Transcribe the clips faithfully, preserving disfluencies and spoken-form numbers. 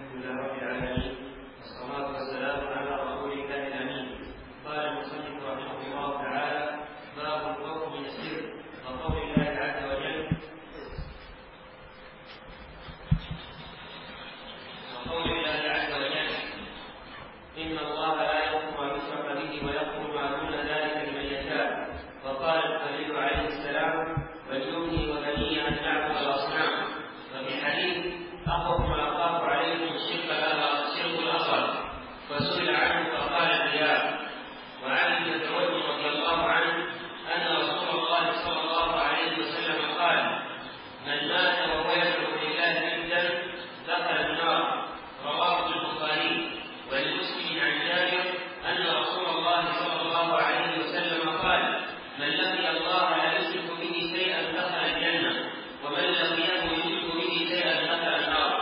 الحمد لله رب العالمين، والصلاة والسلام على رسول الله الأمين. قال المصنف رحمه الله تعالى: باب الخوف من الشرك وقول الله عز وجل وقول الله عز وجل إن الله لا يغفر أن يشرك به ويغفر ما دون ذلك لمن يشاء. وقال الخليل عليه السلام: وجنبني وبني أن نعبد الأصنام. وفي حديث: أخوف ما أخاف عليكم الشرك الشرك الأصغر. فسئل عنه فقال: الرياء. وعن ابن مسعود رضي الله عنه أن رسول الله صلى الله عليه وسلم قال: من مات وهو يدعو لله ندا دخل النار. رواه البخاري. ولمسلم عن جابر أن رسول الله صلى الله عليه وسلم قال: من لقي الله لا يشرك به شيئا دخل الجنة، ومن لقيه يشرك به شيئا دخل النار.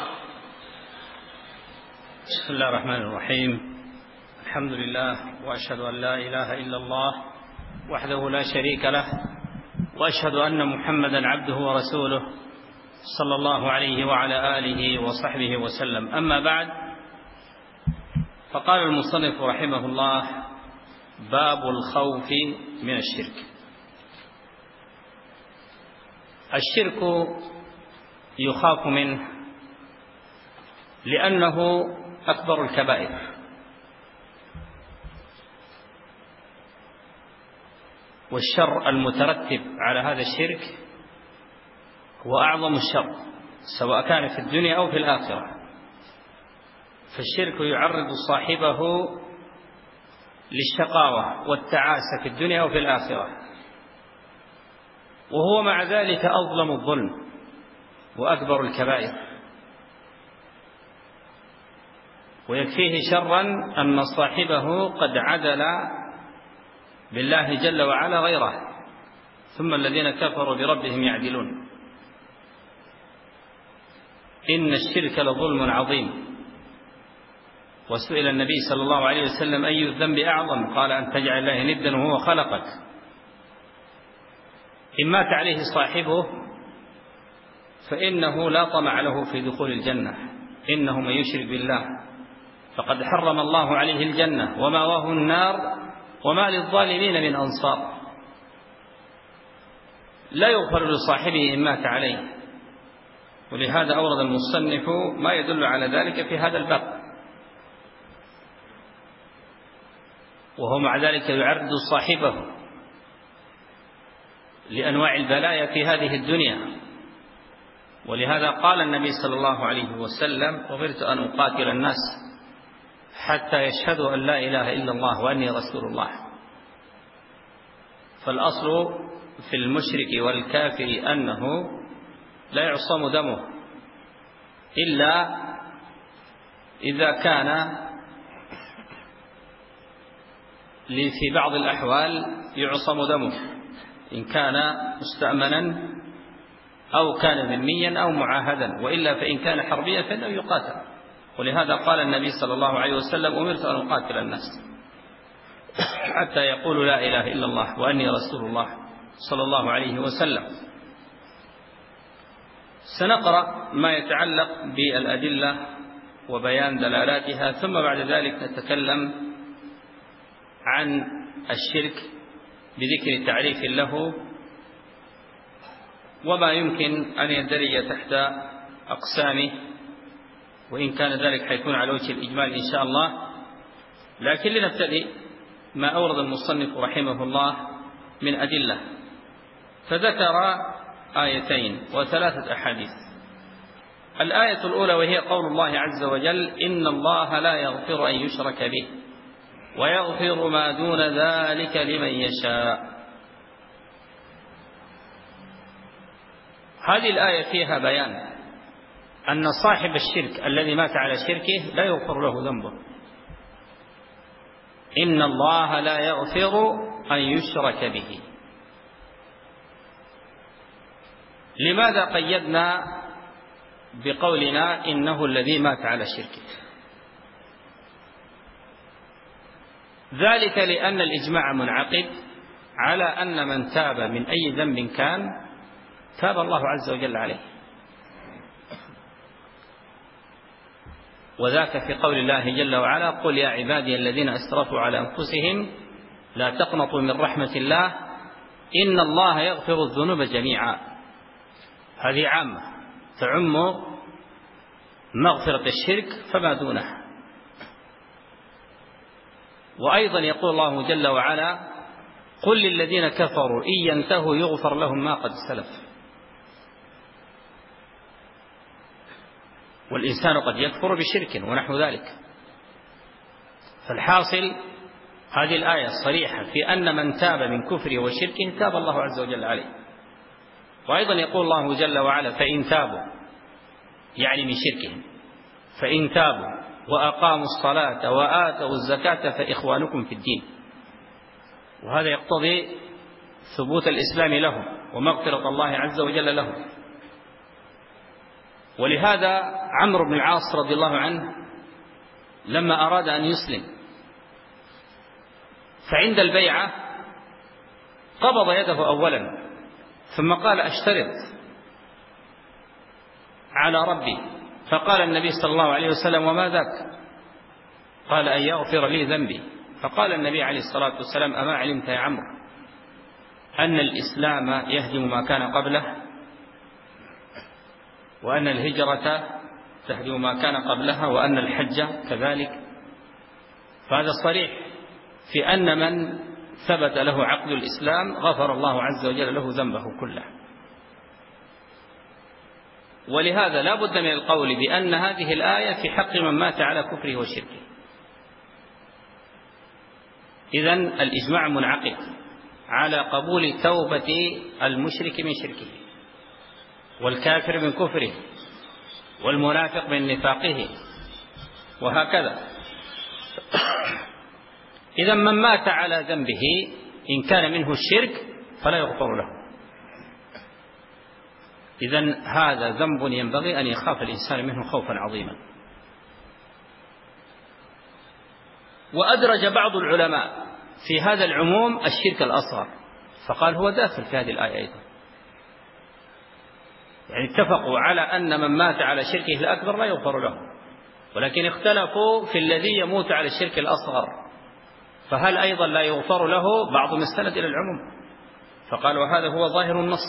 بسم الله الرحمن الرحيم. الحمد لله، وأشهد أن لا إله إلا الله وحده لا شريك له، وأشهد أن محمدا عبده ورسوله صلى الله عليه وعلى آله وصحبه وسلم. أما بعد، فقال المصنف رحمه الله: باب الخوف من الشرك. الشرك يخاف منه لأنه أكبر الكبائر، والشر المترتب على هذا الشرك هو أعظم الشر، سواء كان في الدنيا أو في الآخرة. فالشرك يعرض صاحبه للشقاوة والتعاسة في الدنيا وفي الآخرة، وهو مع ذلك أظلم الظلم وأكبر الكبائر. ويكفيه شرا أن صاحبه قد عدل بالله جل وعلا غيره، ثم الذين كفروا بربهم يعدلون. إن الشرك لظلم عظيم. وسئل النبي صلى الله عليه وسلم: أي الذنب أعظم؟ قال: أن تجعل الله ندا وهو خلقك. إن مات عليه صاحبه فإنه لا طمع له في دخول الجنة. إنه من يشرك بالله فقد حرم الله عليه الجنة ومأواه النار وما للظالمين من أنصار. لا يغفر لصاحبه إن مات عليه. ولهذا أورد المصنف ما يدل على ذلك في هذا الباب، وهو مع ذلك يعرض صاحبه لأنواع البلايا في هذه الدنيا. ولهذا قال النبي صلى الله عليه وسلم: أمرت أن أقاتل الناس حتى يشهدوا أن لا إله إلا الله وأني رسول الله. فالأصل في المشرك والكافر أنه لا يعصم دمه إلا إذا كان في بعض الأحوال يعصم دمه، إن كان مستأمنا أو كان ذميا أو معاهدا، وإلا فإن كان حربيا فإنه يقاتل. ولهذا قال النبي صلى الله عليه وسلم: أمرت أن أقاتل الناس حتى يقولوا لا إله إلا الله وأني رسول الله صلى الله عليه وسلم. سنقرأ ما يتعلق بالأدلة وبيان دلالاتها، ثم بعد ذلك نتكلم عن الشرك بذكر تعريف له وما يمكن أن يندرج تحت أقسامه، وإن كان ذلك حيكون على وجه الإجمال إن شاء الله. لكن لنبتدئ ما أورد المصنف رحمه الله من أدلة، فذكر آيتين وثلاثة أحاديث. الآية الأولى وهي قول الله عز وجل: إن الله لا يغفر أن يشرك به ويغفر ما دون ذلك لمن يشاء. هذه الآية فيها بيان أن صاحب الشرك الذي مات على شركه لا يغفر له ذنبه. إن الله لا يغفر أن يشرك به. لماذا قيدنا بقولنا إنه الذي مات على شركه؟ ذلك لأن الإجماع منعقد على أن من تاب من أي ذنب كان تاب الله عز وجل عليه. وذاك في قول الله جل وعلا: قل يا عبادي الذين أسرفوا على أنفسهم لا تقنطوا من رحمة الله إن الله يغفر الذنوب جميعا. هذه عامة تعم مغفرة الشرك فما دونه. وأيضا يقول الله جل وعلا: قل للذين كفروا إن ينتهوا يغفر لهم ما قد سلف. والإنسان قد يكفر بشرك ونحو ذلك. فالحاصل هذه الآية صريحة في أن من تاب من كفره وشركه تاب الله عز وجل عليه. وأيضا يقول الله جل وعلا: فإن تابوا، يعني من شركهم، فإن تابوا وأقاموا الصلاة وآتوا الزكاة فإخوانكم في الدين. وهذا يقتضي ثبوت الإسلام لهم ومغفرة الله عز وجل لهم. ولهذا عمرو بن العاص رضي الله عنه لما أراد أن يسلم فعند البيعة قبض يده أولا ثم قال: أشترط على ربي. فقال النبي صلى الله عليه وسلم: وما ذاك؟ قال: أن يغفر لي ذنبي. فقال النبي عليه الصلاة والسلام: أما علمت يا عمرو أن الإسلام يهدم ما كان قبله، وأن الهجرة تهدم ما كان قبلها، وأن الحج كذلك؟ فهذا صريح في أن من ثبت له عقد الإسلام غفر الله عز وجل له ذنبه كله. ولهذا لا بد من القول بأن هذه الآية في حق من مات على كفره وشركه. إذن الإجماع منعقد على قبول توبة المشرك من شركه، والكافر من كفره، والمنافق من نفاقه، وهكذا. إذا من مات على ذنبه إن كان منه الشرك فلا يغفر له. إذن هذا ذنب ينبغي أن يخاف الإنسان منه خوفا عظيما. وأدرج بعض العلماء في هذا العموم الشرك الأصغر، فقال هو داخل في هذه الآية أيضا. يعني اتفقوا على أن من مات على شركه الأكبر لا يغفر له، ولكن اختلفوا في الذي يموت على الشرك الأصغر، فهل أيضا لا يغفر له؟ بعضهم استند إلى العموم فقال وهذا هو ظاهر النص: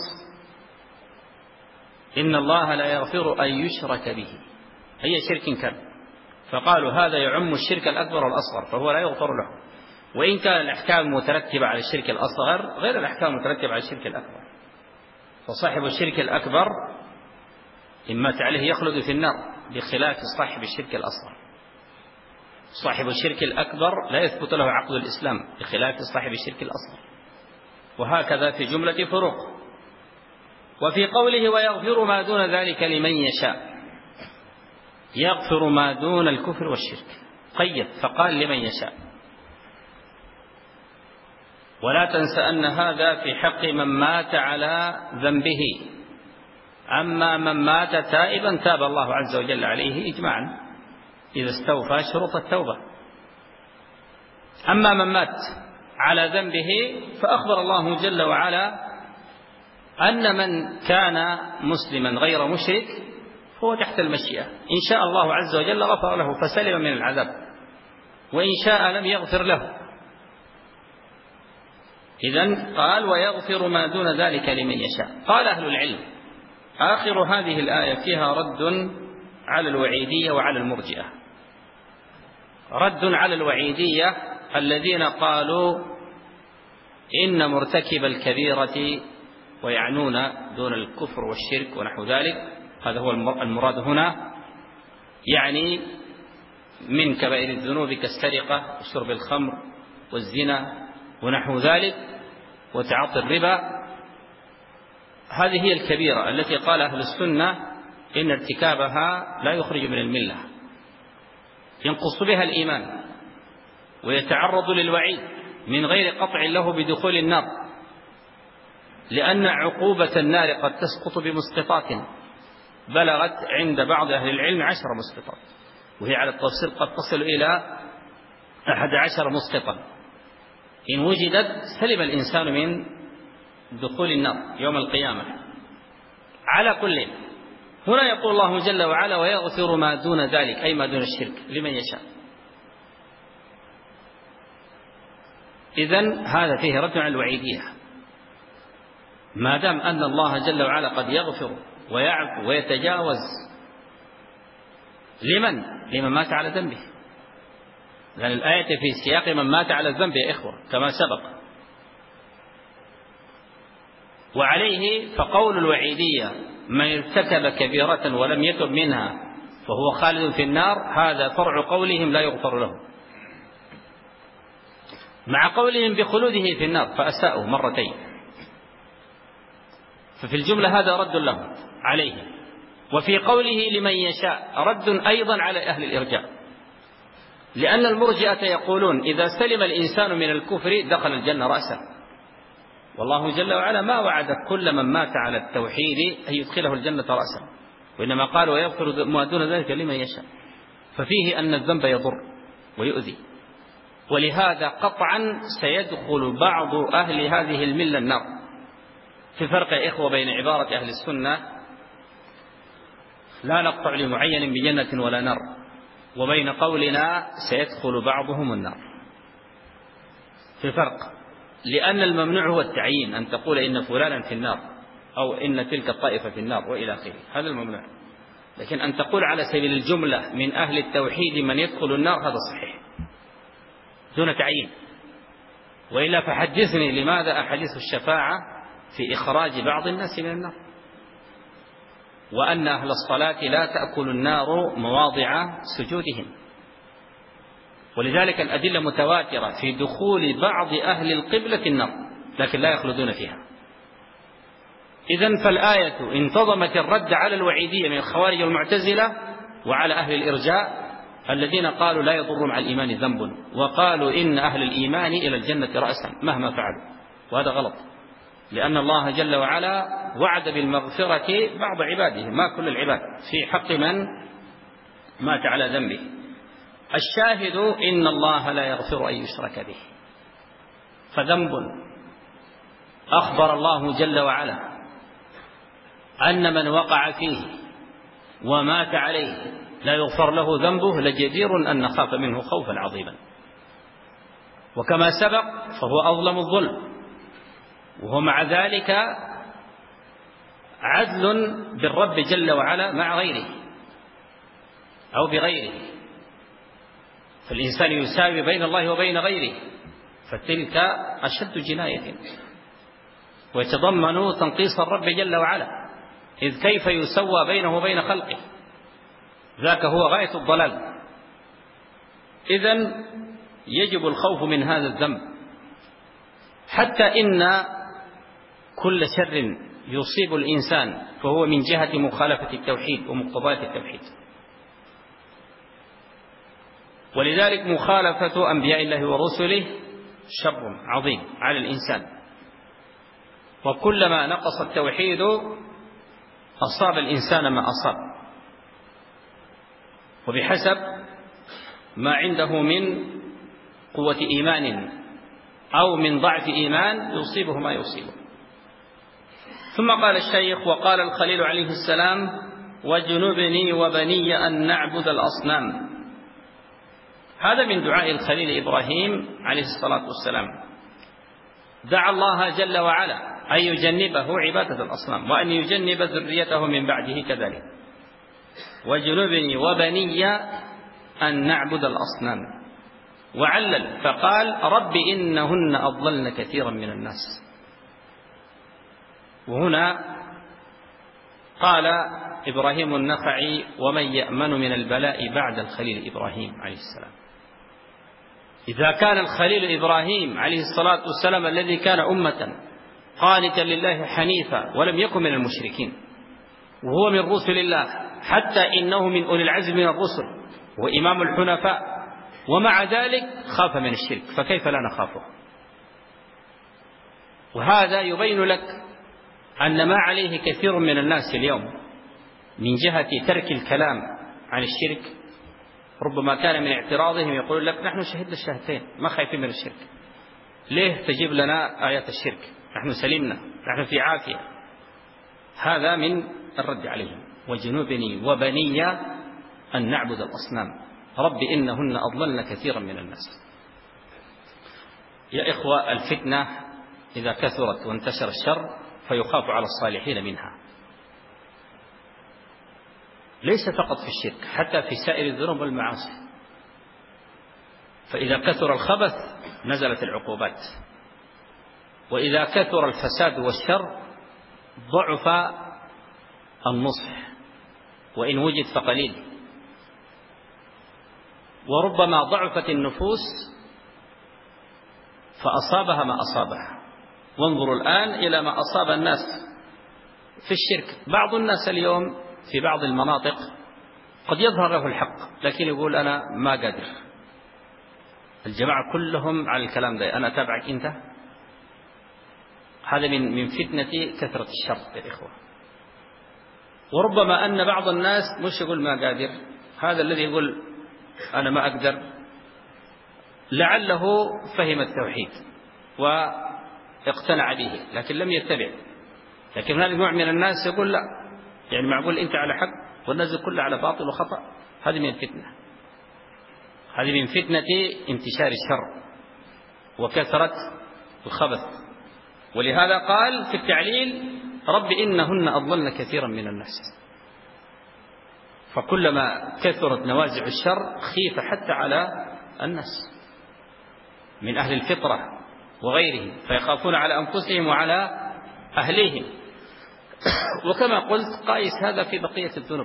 إن الله لا يغفر أن يشرك به، أي شرك كان. فقالوا هذا يعم الشرك الأكبر والأصغر فهو لا يغفر له، وإن كان الأحكام مترتبة على الشرك الأصغر غير الأحكام مترتبة على الشرك الأكبر. فصاحب الشرك الأكبر إن مات عليه يخلد في النار، بخلاف صاحب الشرك الأصغر. صاحب الشرك الأكبر لا يثبت له عقد الإسلام، بخلاف صاحب الشرك الأصغر. وهكذا في جملة فروق. وفي قوله ويغفر ما دون ذلك لمن يشاء، يغفر ما دون الكفر والشرك، قيد فقال لمن يشاء. ولا تنس أن هذا في حق من مات على ذنبه. أما من مات تائبا تاب الله عز وجل عليه إجماعا إذا استوفى شروط التوبة. أما من مات على ذنبه فأخبر الله جل وعلا أن من كان مسلما غير مشرك هو تحت المشيئة، إن شاء الله عز وجل غفر له فسلم من العذاب، وإن شاء لم يغفر له. إذن قال ويغفر ما دون ذلك لمن يشاء. قال أهل العلم آخر هذه الآية فيها رد على الوعيدية وعلى المرجئة. رد على الوعيدية الذين قالوا إن مرتكب الكبيرة، ويعنون دون الكفر والشرك ونحو ذلك، هذا هو المراد هنا، يعني من كبائر الذنوب كالسرقة وشرب الخمر والزنا ونحو ذلك وتعاطي الربا. هذه هي الكبيرة التي قال أهل السنة إن ارتكابها لا يخرج من الملة، ينقص بها الإيمان ويتعرض للوعيد من غير قطع له بدخول النار، لأن عقوبة النار قد تسقط بمسقطات بلغت عند بعض أهل العلم عشر مسقطات، وهي على التفصيل قد تصل إلى أحد عشر مسقطا. إن وجدت سلم الإنسان من دخول النار يوم القيامة. على كل هنا يقول الله جل وعلا ويغفر ما دون ذلك، أي ما دون الشرك، لمن يشاء. إذن هذا فيه رد على الوعيدية، ما دام أن الله جل وعلا قد يغفر ويعفو ويتجاوز لمن؟ لمن مات على ذنبه، لأن الآية في سياق من مات على الذنب يا إخوة كما سبق. وعليه فقول الوعيدية من ارتكب كبيرة ولم يتب منها فهو خالد في النار، هذا فرع قولهم لا يغفر له، مع قولهم بخلوده في النار فأساءوا مرتين، ففي الجملة هذا رد لهم عليه. وفي قوله لمن يشاء رد أيضا على أهل الإرجاء، لأن المرجئة يقولون إذا سلم الإنسان من الكفر دخل الجنة رأسا، والله جل وعلا ما وعد كل من مات على التوحيد أن يدخله الجنة رأسا، وإنما قال ويغفر ما دون ذلك لمن يشاء، ففيه أن الذنب يضر ويؤذي، ولهذا قطعا سيدخل بعض أهل هذه الملة النار. في فرق يا إخوة بين عبارة أهل السنة لا نقطع لمعين بجنة ولا نار، وبين قولنا سيدخل بعضهم النار، في فرق، لأن الممنوع هو التعيين، أن تقول إن فلانا في النار أو إن تلك الطائفة في النار وإلى آخره، هذا الممنوع. لكن أن تقول على سبيل الجملة من أهل التوحيد من يدخل النار هذا صحيح دون تعيين. وإلا فحدثني لماذا أحاديث الشفاعة في إخراج بعض الناس من النار، وأن أهل الصلاة لا تأكل النار مواضع سجودهم، ولذلك الأدلة متواترة في دخول بعض أهل القبلة النار لكن لا يخلدون فيها. إذن فالآية انتظمت الرد على الوعيدية من الخوارج والمعتزلة وعلى أهل الإرجاء الذين قالوا لا يضر مع الإيمان ذنب، وقالوا إن أهل الإيمان إلى الجنة رأسا مهما فعلوا، وهذا غلط، لأن الله جل وعلا وعد بالمغفرة بعض عباده ما كل العباد في حق من مات على ذنبه. الشاهد إن الله لا يغفر أن يشرك به، فذنب أخبر الله جل وعلا أن من وقع فيه ومات عليه لا يغفر له ذنبه لجدير أن نخاف منه خوفا عظيما. وكما سبق فهو أظلم الظلم، وهو مع ذلك عدل بالرب جل وعلا مع غيره أو بغيره، فالإنسان يساوي بين الله وبين غيره، فتلك أشد جناية، ويتضمن تنقيص الرب جل وعلا، إذ كيف يسوى بينه وبين خلقه، ذاك هو غاية الضلال. إذن يجب الخوف من هذا الذنب، حتى إن كل شر يصيب الإنسان فهو من جهة مخالفة التوحيد ومقتضيات التوحيد، ولذلك مخالفة أنبياء الله ورسله شر عظيم على الإنسان، وكلما نقص التوحيد أصاب الإنسان ما أصاب، وبحسب ما عنده من قوة إيمان أو من ضعف إيمان يصيبه ما يصيبه. ثم قال الشيخ وقال الخليل عليه السلام واجنبني وبني أن نعبد الأصنام. هذا من دعاء الخليل إبراهيم عليه الصلاة والسلام، دعا الله جل وعلا أن يجنبه عبادة الأصنام وأن يجنب ذريته من بعده كذلك. واجنبني وبني أن نعبد الأصنام، وعلل فقال رب إنهن أضللن كثيرا من الناس. وهنا قال إبراهيم النخعي ومن يأمن من البلاء بعد الخليل إبراهيم عليه السلام. إذا كان الخليل إبراهيم عليه الصلاة والسلام الذي كان أمة قانتا لله حنيفا ولم يكن من المشركين، وهو من رسل الله، حتى إنه من أولي العزم من الرسل وإمام الحنفاء، ومع ذلك خاف من الشرك، فكيف لا نخافه؟ وهذا يبين لك أن ما عليه كثير من الناس اليوم من جهة ترك الكلام عن الشرك ربما كان من اعتراضهم يقول لك نحن شهدنا الشهادتين ما خايفين من الشرك، ليه تجيب لنا آيات الشرك؟ نحن سلمنا، نحن في عافية. هذا من الرد عليهم. وجنوبني وبني أن نعبد الأصنام رب إنهن أضللن كثيرا من الناس. يا إخوة، الفتنة إذا كثرت وانتشر الشر فيخاف على الصالحين منها، ليس فقط في الشرك، حتى في سائر الذنوب والمعاصي. فإذا كثر الخبث نزلت العقوبات، وإذا كثر الفساد والشر ضعف النصح وإن وجد فقليل. وربما ضعفت النفوس فأصابها ما أصابها. وانظروا الآن إلى ما أصاب الناس في الشرك. بعض الناس اليوم في بعض المناطق قد يظهر له الحق لكن يقول أنا ما قادر. الجماعة كلهم على الكلام ده، أنا أتابعك أنت. هذا من من فتنة كثرة الشر يا إخوة. وربما أن بعض الناس مش يقول ما قادر، هذا الذي يقول أنا ما أقدر لعله فهم التوحيد واقتنع به لكن لم يتبع. لكن هذا النوع من الناس يقول لا، يعني معقول أنت على حق والناس كلها على باطل وخطأ؟ هذه من الفتنة، هذه من فتنة انتشار الشر وكثرة الخبث. ولهذا قال في التعليل رب إنهن أضللن كثيرا من الناس. فكلما كثرت نوازع الشر خيف حتى على الناس من أهل الفطرة وغيرهم، فيخافون على أنفسهم وعلى أهليهم. وكما قلت قائس هذا في بقية الذنوب.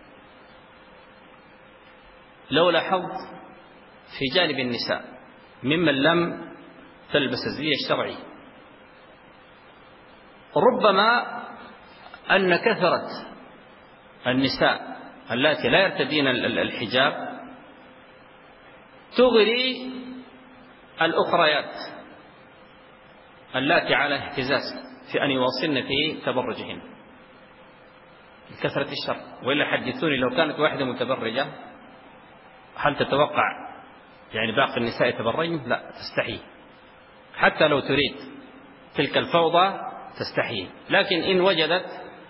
لو لاحظت في جانب النساء ممن لم تلبس الزي الشرعي، ربما أن كثرة النساء اللاتي لا يرتدين الحجاب تغري الأخريات اللاتي على اهتزاز في أن يواصلن في تبرجهن لكثرة الشر. وإلا حدثوني لو كانت واحدة متبرجة هل تتوقع يعني باقي النساء يتبرجن؟ لا، تستحي. حتى لو تريد تلك الفوضى تستحي. لكن إن وجدت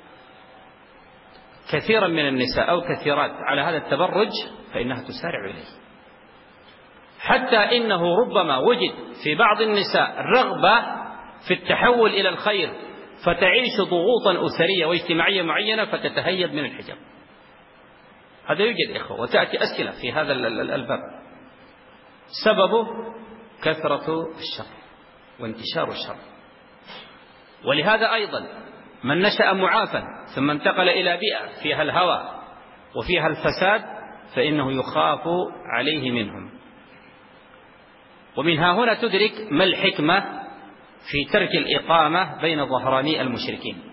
كثيرا من النساء أو كثيرات على هذا التبرج فإنها تسارع إليه. حتى إنه ربما وجد في بعض النساء رغبة في التحول إلى الخير فتعيش ضغوطا أسرية واجتماعية معينة فتتهيب من الحجاب. هذا يوجد إخوة، وتأتي أسئلة في هذا الباب. سببه كثرة الشر وانتشار الشر. ولهذا أيضا من نشأ معافا ثم انتقل إلى بيئة فيها الهوى وفيها الفساد فإنه يخاف عليه منهم. ومن ها هنا تدرك ما الحكمة في ترك الإقامة بين ظهراني المشركين.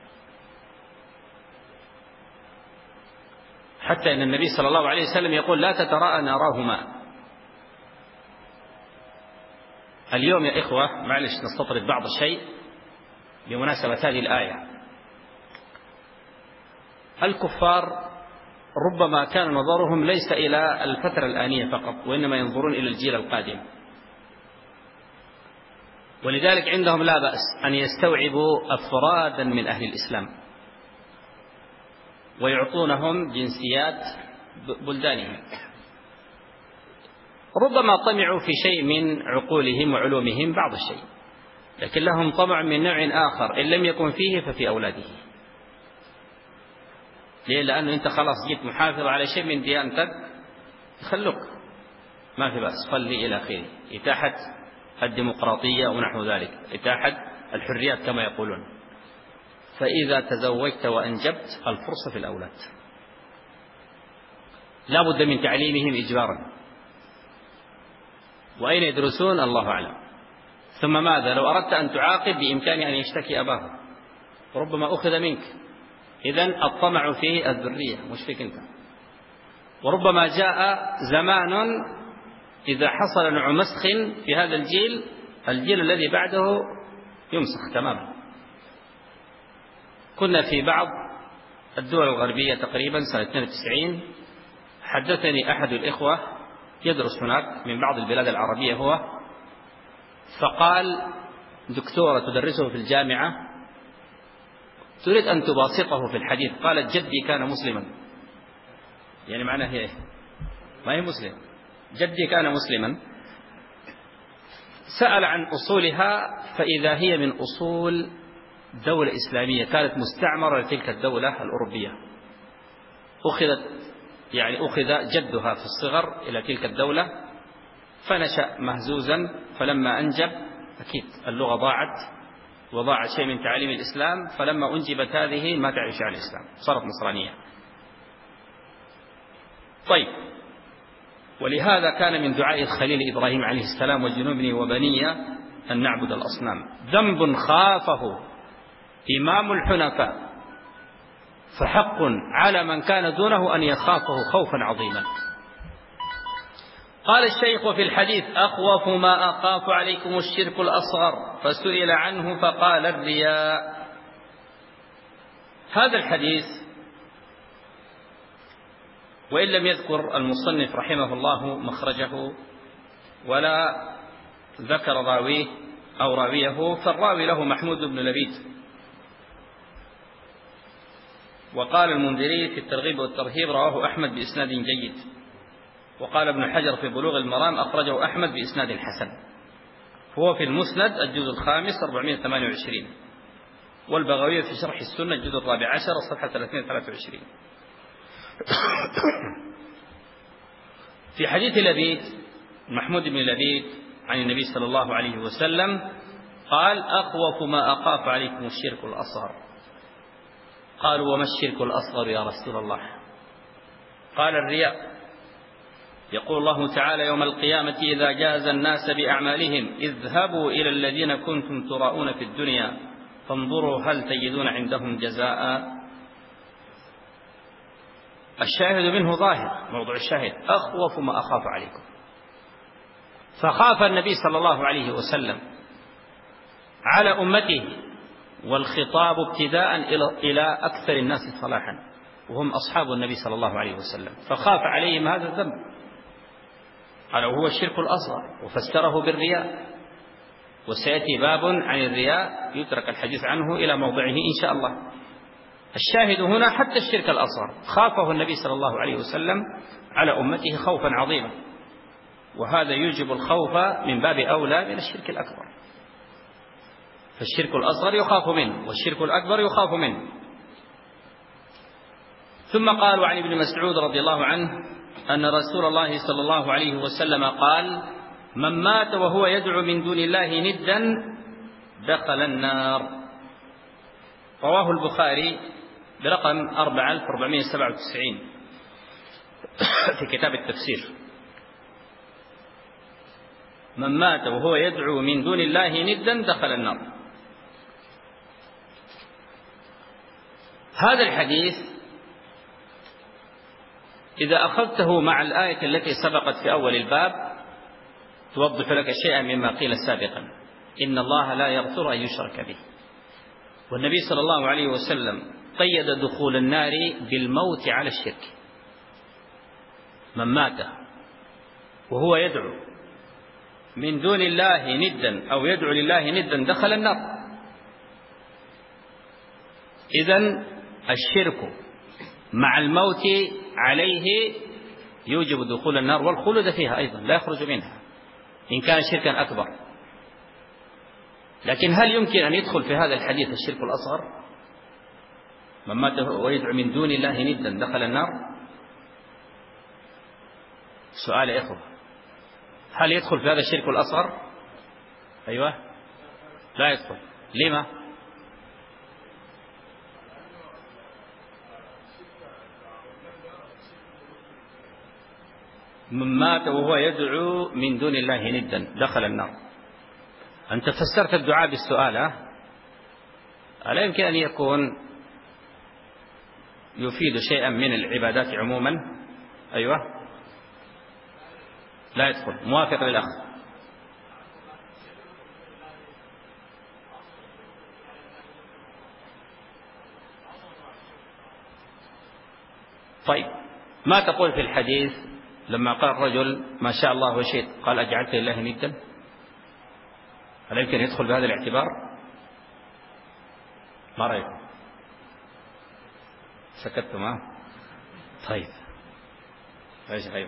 حتى إن النبي صلى الله عليه وسلم يقول لا تتراءى ناراهما. اليوم يا إخوة معلش نستطرد بعض الشيء بمناسبة هذه الآية. الكفار ربما كان نظرهم ليس إلى الفترة الآنية فقط وإنما ينظرون إلى الجيل القادم، ولذلك عندهم لا بأس أن يستوعبوا أفرادا من أهل الإسلام ويعطونهم جنسيات بلدانهم. ربما طمعوا في شيء من عقولهم وعلومهم بعض الشيء، لكن لهم طمع من نوع آخر إن لم يكن فيه ففي أولاده. ليه؟ لأنه أنت خلاص جيت محافظ على شيء من ديانتك خلوك ما في بأس، صلي إلى آخره. إتاحة الديمقراطية ونحو ذلك، إتاحة الحريات كما يقولون. فإذا تزوجت وأنجبت الفرصة في الأولاد، لا بد من تعليمهم إجبارا. وأين يدرسون الله أعلم. ثم ماذا؟ لو أردت أن تعاقب بإمكانه أن يشتكي أباه، ربما أخذ منك. إذن الطمع في الذرية مش فيك أنت. وربما جاء زمان إذا حصل نوع مسخ في هذا الجيل، الجيل الذي بعده يمسخ تماما. كنا في بعض الدول الغربية تقريبا سنة اثنين وتسعين، حدثني أحد الإخوة يدرس هناك من بعض البلاد العربية هو، فقال دكتورة تدرسه في الجامعة تريد أن تباسطه في الحديث، قالت جدي كان مسلما، يعني معناه هي ما هي مسلم، جدي كان مسلما. سأل عن أصولها فإذا هي من أصول دولة إسلامية كانت مستعمرة لتلك الدولة الأوروبية، أخذت يعني أخذ جدها في الصغر إلى تلك الدولة فنشأ مهزوزا، فلما أنجب أكيد اللغة ضاعت وضاع شيء من تعاليم الإسلام، فلما أنجبت هذه ما تعرف عن الإسلام صارت نصرانية. طيب، ولهذا كان من دعاء الخليل إبراهيم عليه السلام وجنوبني وبني أن نعبد الأصنام ذنب خافه إمام الحنفاء، فحق على من كان دونه أن يخافه خوفا عظيما. قال الشيخ في الحديث: أخوف ما أخاف عليكم الشرك الأصغر، فسئل عنه فقال الرياء. هذا الحديث وإن لم يذكر المصنف رحمه الله مخرجه ولا ذكر راويه أو راويه، فالراوي له محمود بن لبيد. وقال المنذري في الترغيب والترهيب: رواه أحمد بإسناد جيد. وقال ابن حجر في بلوغ المرام: أخرجه أحمد بإسناد حسن. هو في المسند الجزء الخامس أربعمائة وثمانية وعشرين، والبغوي في شرح السنة الجزء الرابع عشر صفحة ثلاثمائة وثلاثة وعشرين. في حديث لبيد محمود بن لبيد عن النبي صلى الله عليه وسلم قال: أخوف ما أخاف عليكم الشرك الأصغر. قالوا: وما الشرك الأصغر يا رسول الله؟ قال: الرياء. يقول الله تعالى يوم القيامة: إذا جاز الناس بأعمالهم اذهبوا إلى الذين كنتم تراءون في الدنيا فانظروا هل تجدون عندهم جزاء. الشاهد منه ظاهر، موضوع الشاهد: أخوف ما أخاف عليكم. فخاف النبي صلى الله عليه وسلم على أمته، والخطاب ابتداء إلى أكثر الناس صلاحا وهم أصحاب النبي صلى الله عليه وسلم، فخاف عليهم هذا الذنب، قال هو الشرك الأصغر، وفسره بالرياء. وسيأتي باب عن الرياء يترك الحديث عنه إلى موضعه إن شاء الله. الشاهد هنا حتى الشرك الأصغر خافه النبي صلى الله عليه وسلم على أمته خوفا عظيما، وهذا يوجب الخوف من باب أولى من الشرك الأكبر. فالشرك الأصغر يخاف منه، والشرك الأكبر يخاف منه. ثم قالوا عن ابن مسعود رضي الله عنه أن رسول الله صلى الله عليه وسلم قال: من مات وهو يدعو من دون الله ندا دخل النار. رواه البخاري برقم أربعة آلاف وأربعمائة وسبعة وتسعين في كتاب التفسير. من مات وهو يدعو من دون الله ندا دخل النار. هذا الحديث إذا أخذته مع الآية التي سبقت في أول الباب توضح لك شيئا مما قيل سابقا: إن الله لا يغفر أن يشرك به. والنبي صلى الله عليه وسلم قيد دخول النار بالموت على الشرك. من مات وهو يدعو من دون الله ندا أو يدعو لله ندا دخل النار. إذن الشرك مع الموت عليه يوجب دخول النار والخلود فيها أيضا، لا يخرج منها إن كان شركا أكبر. لكن هل يمكن أن يدخل في هذا الحديث الشرك الأصغر؟ من مات ويدعو من دون الله ندا دخل النار. سؤال يا إخوة، هل يدخل في هذا الشرك الأصغر؟ أيوة، لا يدخل. لما؟ من مات وهو يدعو من دون الله ندا دخل النار. أنت فسرت الدعاء بالسؤال، ألا يمكن أن يكون يفيد شيئا من العبادات عموما؟ أيوة، لا يدخل. موافق للأخ. طيب، ما تقول في الحديث لما قال الرجل ما شاء الله وشئت قال أجعلت لله ندا؟ هل يمكن يدخل بهذا الاعتبار؟ ما رأيكم؟ سكتتم ها؟ طيب ايش غير؟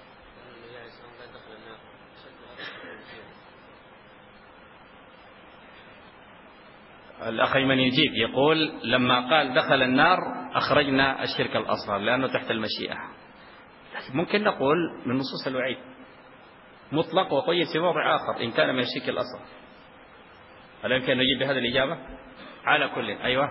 الأخ من يجيب يقول لما قال دخل النار أخرجنا الشرك الأصغر لأنه تحت المشيئة. ممكن نقول من نصوص الوعيد مطلق وقيد في موضع آخر إن كان من الشرك الأصغر. هل يمكن نجيب بهذه الإجابة؟ على كل أيوة.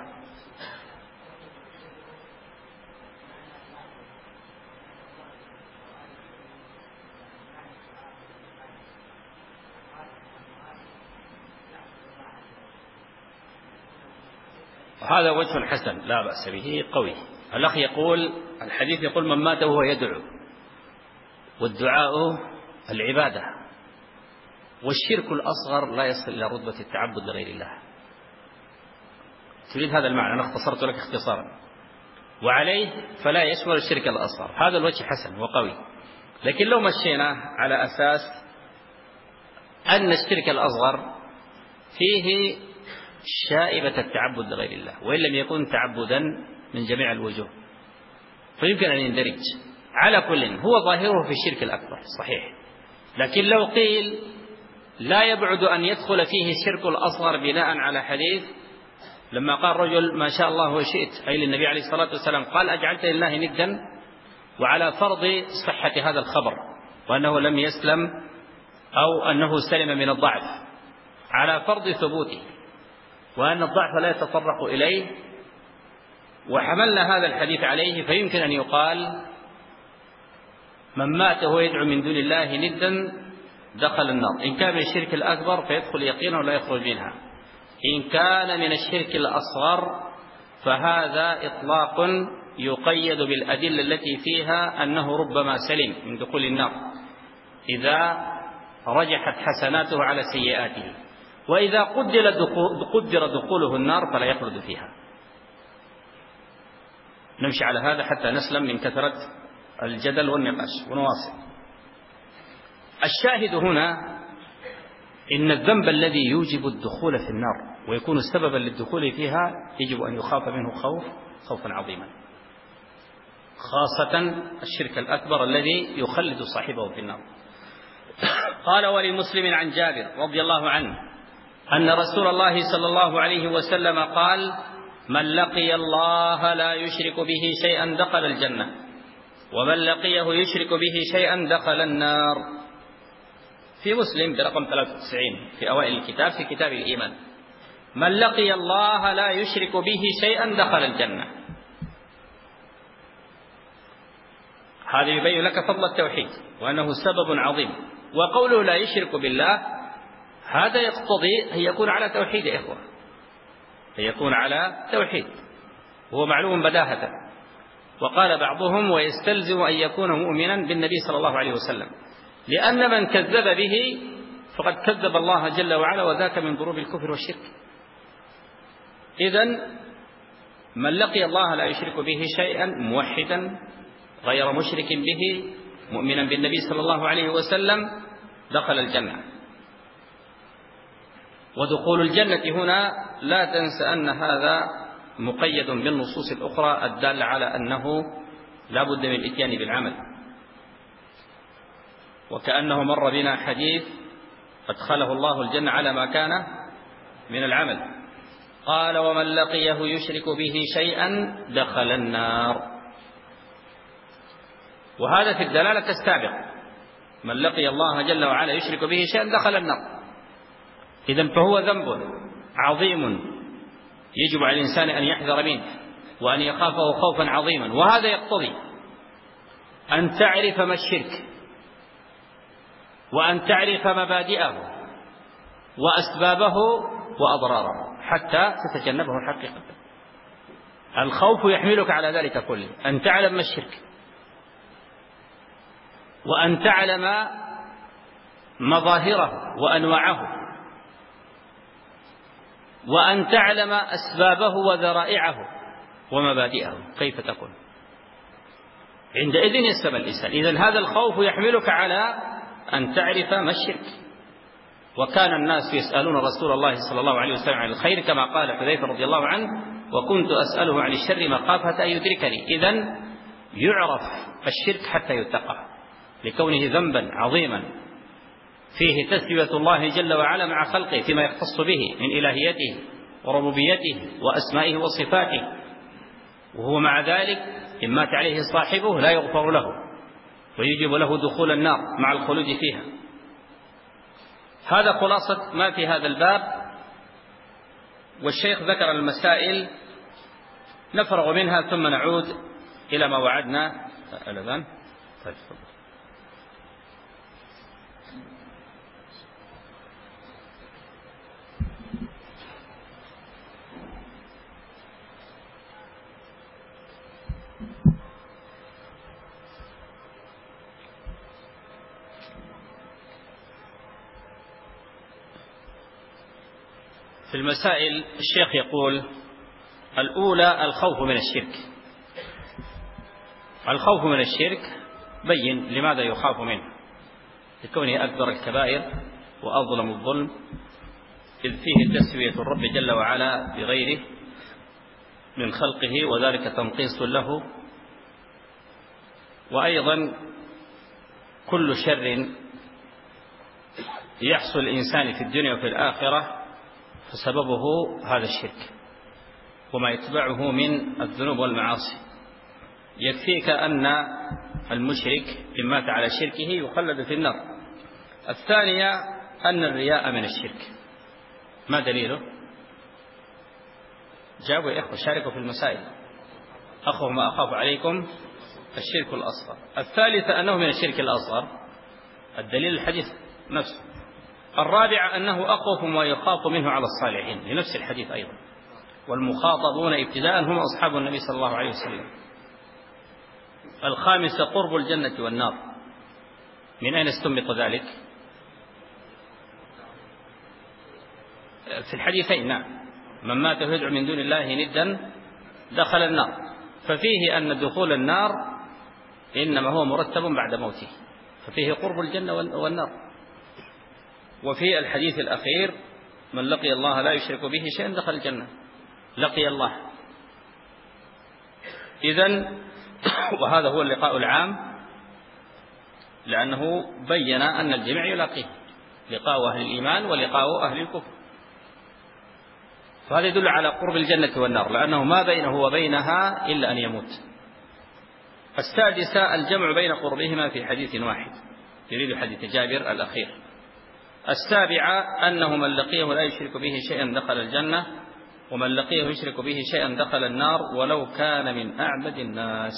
هذا وجه حسن لا بأس به قوي. الأخ يقول الحديث يقول من مات وهو يدعو، والدعاء العبادة، والشرك الأصغر لا يصل إلى رتبة التعبد لغير الله. تريد هذا المعنى؟ أنا اختصرت لك اختصارا، وعليه فلا يشمل الشرك الأصغر. هذا الوجه حسن وقوي. لكن لو مشينا على أساس أن الشرك الأصغر فيه شائبة التعبد لغير الله وإن لم يكن تعبدا من جميع الوجوه فيمكن أن يندرج. على كل هو ظاهره في الشرك الأكبر صحيح، لكن لو قيل لا يبعد أن يدخل فيه الشرك الأصغر بناء على حديث لما قال رجل ما شاء الله وشئت أي للنبي عليه الصلاة والسلام قال أجعلت لله ندا، وعلى فرض صحة هذا الخبر وأنه لم يسلم أو أنه سلم من الضعف، على فرض ثبوته وأن الضعف لا يتطرق إليه، وحملنا هذا الحديث عليه، فيمكن أن يقال من مات وهو يدعو من دون الله ندا دخل النار. إن كان من الشرك الأكبر فيدخل يقينا ولا يخرج منها. إن كان من الشرك الأصغر فهذا إطلاق يقيد بالأدلة التي فيها أنه ربما سلم من دخول النار إذا رجحت حسناته على سيئاته، وإذا قدر دخوله النار فلا يخلد فيها. نمشي على هذا حتى نسلم من كثرة الجدل والنقاش ونواصل. الشاهد هنا إن الذنب الذي يوجب الدخول في النار ويكون سببا للدخول فيها يجب أن يخاف منه خوف خوفا عظيما، خاصة الشرك الأكبر الذي يخلد صاحبه في النار. قال ولمسلم عن جابر رضي الله عنه أن رسول الله صلى الله عليه وسلم قال من لقي الله لا يشرك به شيئا دخل الجنة، ومن لقيه يشرك به شيئا دخل النار. في مسلم برقم ثلاثة وتسعين في أوائل الكتاب في كتاب الإيمان، من لقي الله لا يشرك به شيئا دخل الجنة. هذا يبين لك فضل التوحيد وأنه سبب عظيم. وقوله لا يشرك بالله هذا يقتضي أن يكون على توحيد يا إخوة، أن يكون على توحيد وهو معلوم بداهة. وقال بعضهم ويستلزم أن يكون مؤمنا بالنبي صلى الله عليه وسلم، لأن من كذب به فقد كذب الله جل وعلا، وذاك من ضروب الكفر والشرك. إذن من لقي الله لا يشرك به شيئا موحدا غير مشرك به مؤمنا بالنبي صلى الله عليه وسلم دخل الجنة. ودخول الجنة هنا لا تنسى أن هذا مقيد بالنصوص الأخرى الدالة على أنه لا بد من الإتيان بالعمل. وكأنه مر بنا حديث أدخله الله الجنة على ما كان من العمل. قال ومن لقيه يشرك به شيئا دخل النار. وهذا في الدلالة السابقة، من لقي الله جل وعلا يشرك به شيئا دخل النار. إذن فهو ذنب عظيم يجب على الإنسان أن يحذر منه وأن يخافه خوفا عظيما. وهذا يقتضي أن تعرف ما الشرك، وأن تعرف مبادئه وأسبابه وأضراره حتى تتجنبه حقيقة. الخوف يحملك على ذلك كله، أن تعلم ما الشرك، وأن تعلم مظاهره وأنواعه، وأن تعلم أسبابه وذرائعه ومبادئه كيف تكون. عندئذ يسلم الإنسان. إذن هذا الخوف يحملك على أن تعرف ما الشرك. وكان الناس يسألون رسول الله صلى الله عليه وسلم عن الخير كما قال حذيفة رضي الله عنه وكنت أسأله عن الشر مخافة أن يدركني. إذن يعرف الشرك حتى يتقى لكونه ذنبا عظيما فيه تسوية الله جل وعلا مع خلقه فيما يختص به من إلهيته وربوبيته وأسمائه وصفاته، وهو مع ذلك إن مات عليه صاحبه لا يغفر له ويجب له دخول النار مع الخلود فيها. هذا خلاصة ما في هذا الباب. والشيخ ذكر المسائل نفرغ منها ثم نعود إلى ما وعدنا. الأذان طيب. في المسائل الشيخ يقول: الأولى الخوف من الشرك. الخوف من الشرك بين لماذا يخاف منه، لكونه أكبر الكبائر وأظلم الظلم، إذ فيه تسوية الرب جل وعلا بغيره من خلقه وذلك تنقيص له، وأيضا كل شر يحصل الإنسان في الدنيا وفي الآخرة فسببه هذا الشرك وما يتبعه من الذنوب والمعاصي. يكفيك أن المشرك إن مات على شركه يخلد في النار. الثانية أن الرياء من الشرك. ما دليله؟ جاوبوا يا إخوة، شاركوا في المسائل. أخوه ما أخاف عليكم الشرك الأصغر. الثالثة أنه من الشرك الأصغر، الدليل الحديث نفسه. الرابعة أنه أخوف ما يخاف منه على الصالحين لنفس الحديث أيضا. والمخاطبون ابتداء هم أصحاب النبي صلى الله عليه وسلم. الخامسة قرب الجنة والنار. من أين استنبط ذلك؟ في الحديثين. نعم، من مات يدعو من دون الله ندا دخل النار، ففيه أن دخول النار إنما هو مرتب بعد موته، ففيه قرب الجنة والنار. وفي الحديث الأخير: من لقي الله لا يشرك به شيئا دخل الجنة. لقي الله. إذن وهذا هو اللقاء العام، لأنه بين أن الجميع يلاقيه، لقاء أهل الإيمان ولقاء أهل الكفر. فهذا يدل على قرب الجنة والنار، لأنه ما بينه وبينها إلا أن يموت. السادسة الجمع بين قربهما في حديث واحد، يريد حديث جابر الأخير. السابعة أنه من لقيه لا يشرك به شيئا دخل الجنة، ومن لقيه يشرك به شيئا دخل النار ولو كان من أعبد الناس.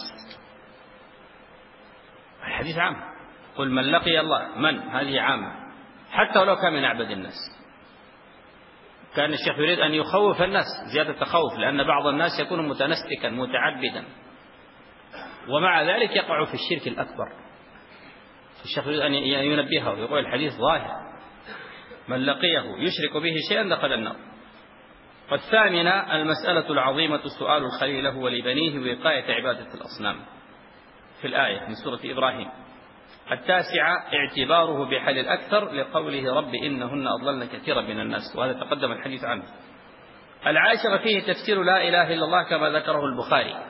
الحديث عام، قل من لقي الله، من هذه عامة حتى ولو كان من أعبد الناس. كان الشيخ يريد أن يخوف الناس زيادة خوف، لأن بعض الناس يكون متنسكا متعبدا ومع ذلك يقع في الشرك الأكبر. الشيخ يريد أن ينبهه ويقول الحديث ظاهر: من لقيه يشرك به شيئا دخل النار. والثامنة المسألة العظيمة سؤال الخليل له ولبنيه وقاية عبادة الأصنام في الآية من سورة إبراهيم. التاسعة اعتباره بحال الأكثر لقوله: رب إنهن أضللن كثيرا من الناس، وهذا تقدم الحديث عنه. العاشرة فيه تفسير لا إله إلا الله كما ذكره البخاري،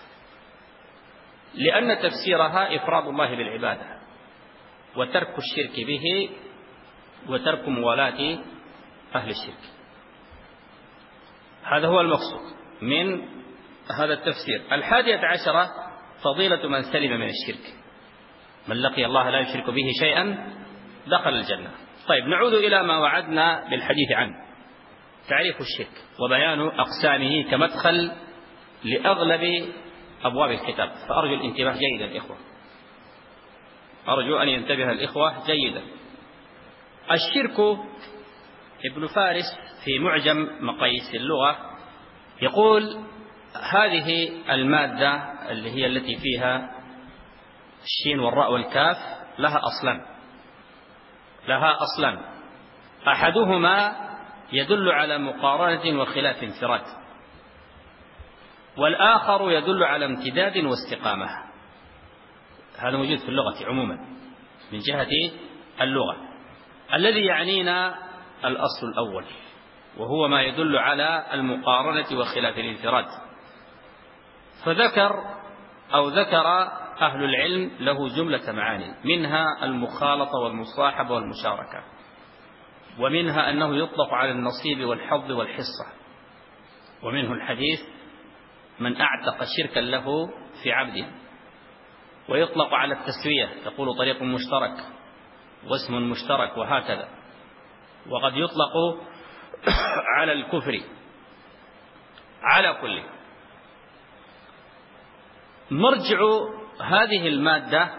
لأن تفسيرها إفراد الله بالعبادة وترك الشرك به وترك موالاة أهل الشرك. هذا هو المقصود من هذا التفسير. الحادية عشرة فضيلة من سلم من الشرك. من لقي الله لا يشرك به شيئا دخل الجنة. طيب، نعود إلى ما وعدنا بالحديث عنه: تعريف الشرك وبيان أقسامه كمدخل لأغلب أبواب الكتاب. فأرجو الانتباه جيدا إخوة، أرجو أن ينتبه الإخوة جيدا. الشرك، ابن فارس في معجم مقاييس اللغة يقول: هذه المادة اللي هي التي فيها الشين والراء والكاف لها أصلان لها أصلان أحدهما يدل على مقارنة وخلاف انفراد، والآخر يدل على امتداد واستقامة. هذا موجود في اللغة عموما من جهة اللغة. الذي يعنينا الأصل الأول وهو ما يدل على المقارنة وخلاف الانفراد. فذكر أو ذكر أهل العلم له جملة معاني، منها المخالطة والمصاحبة والمشاركة، ومنها أنه يطلق على النصيب والحظ والحصة، ومنه الحديث من أعتق شركا له في عبده، ويطلق على التسوية، يقول طريق مشترك واسم مشترك وهكذا، وقد يطلق على الكفر. على كل مرجع هذه المادة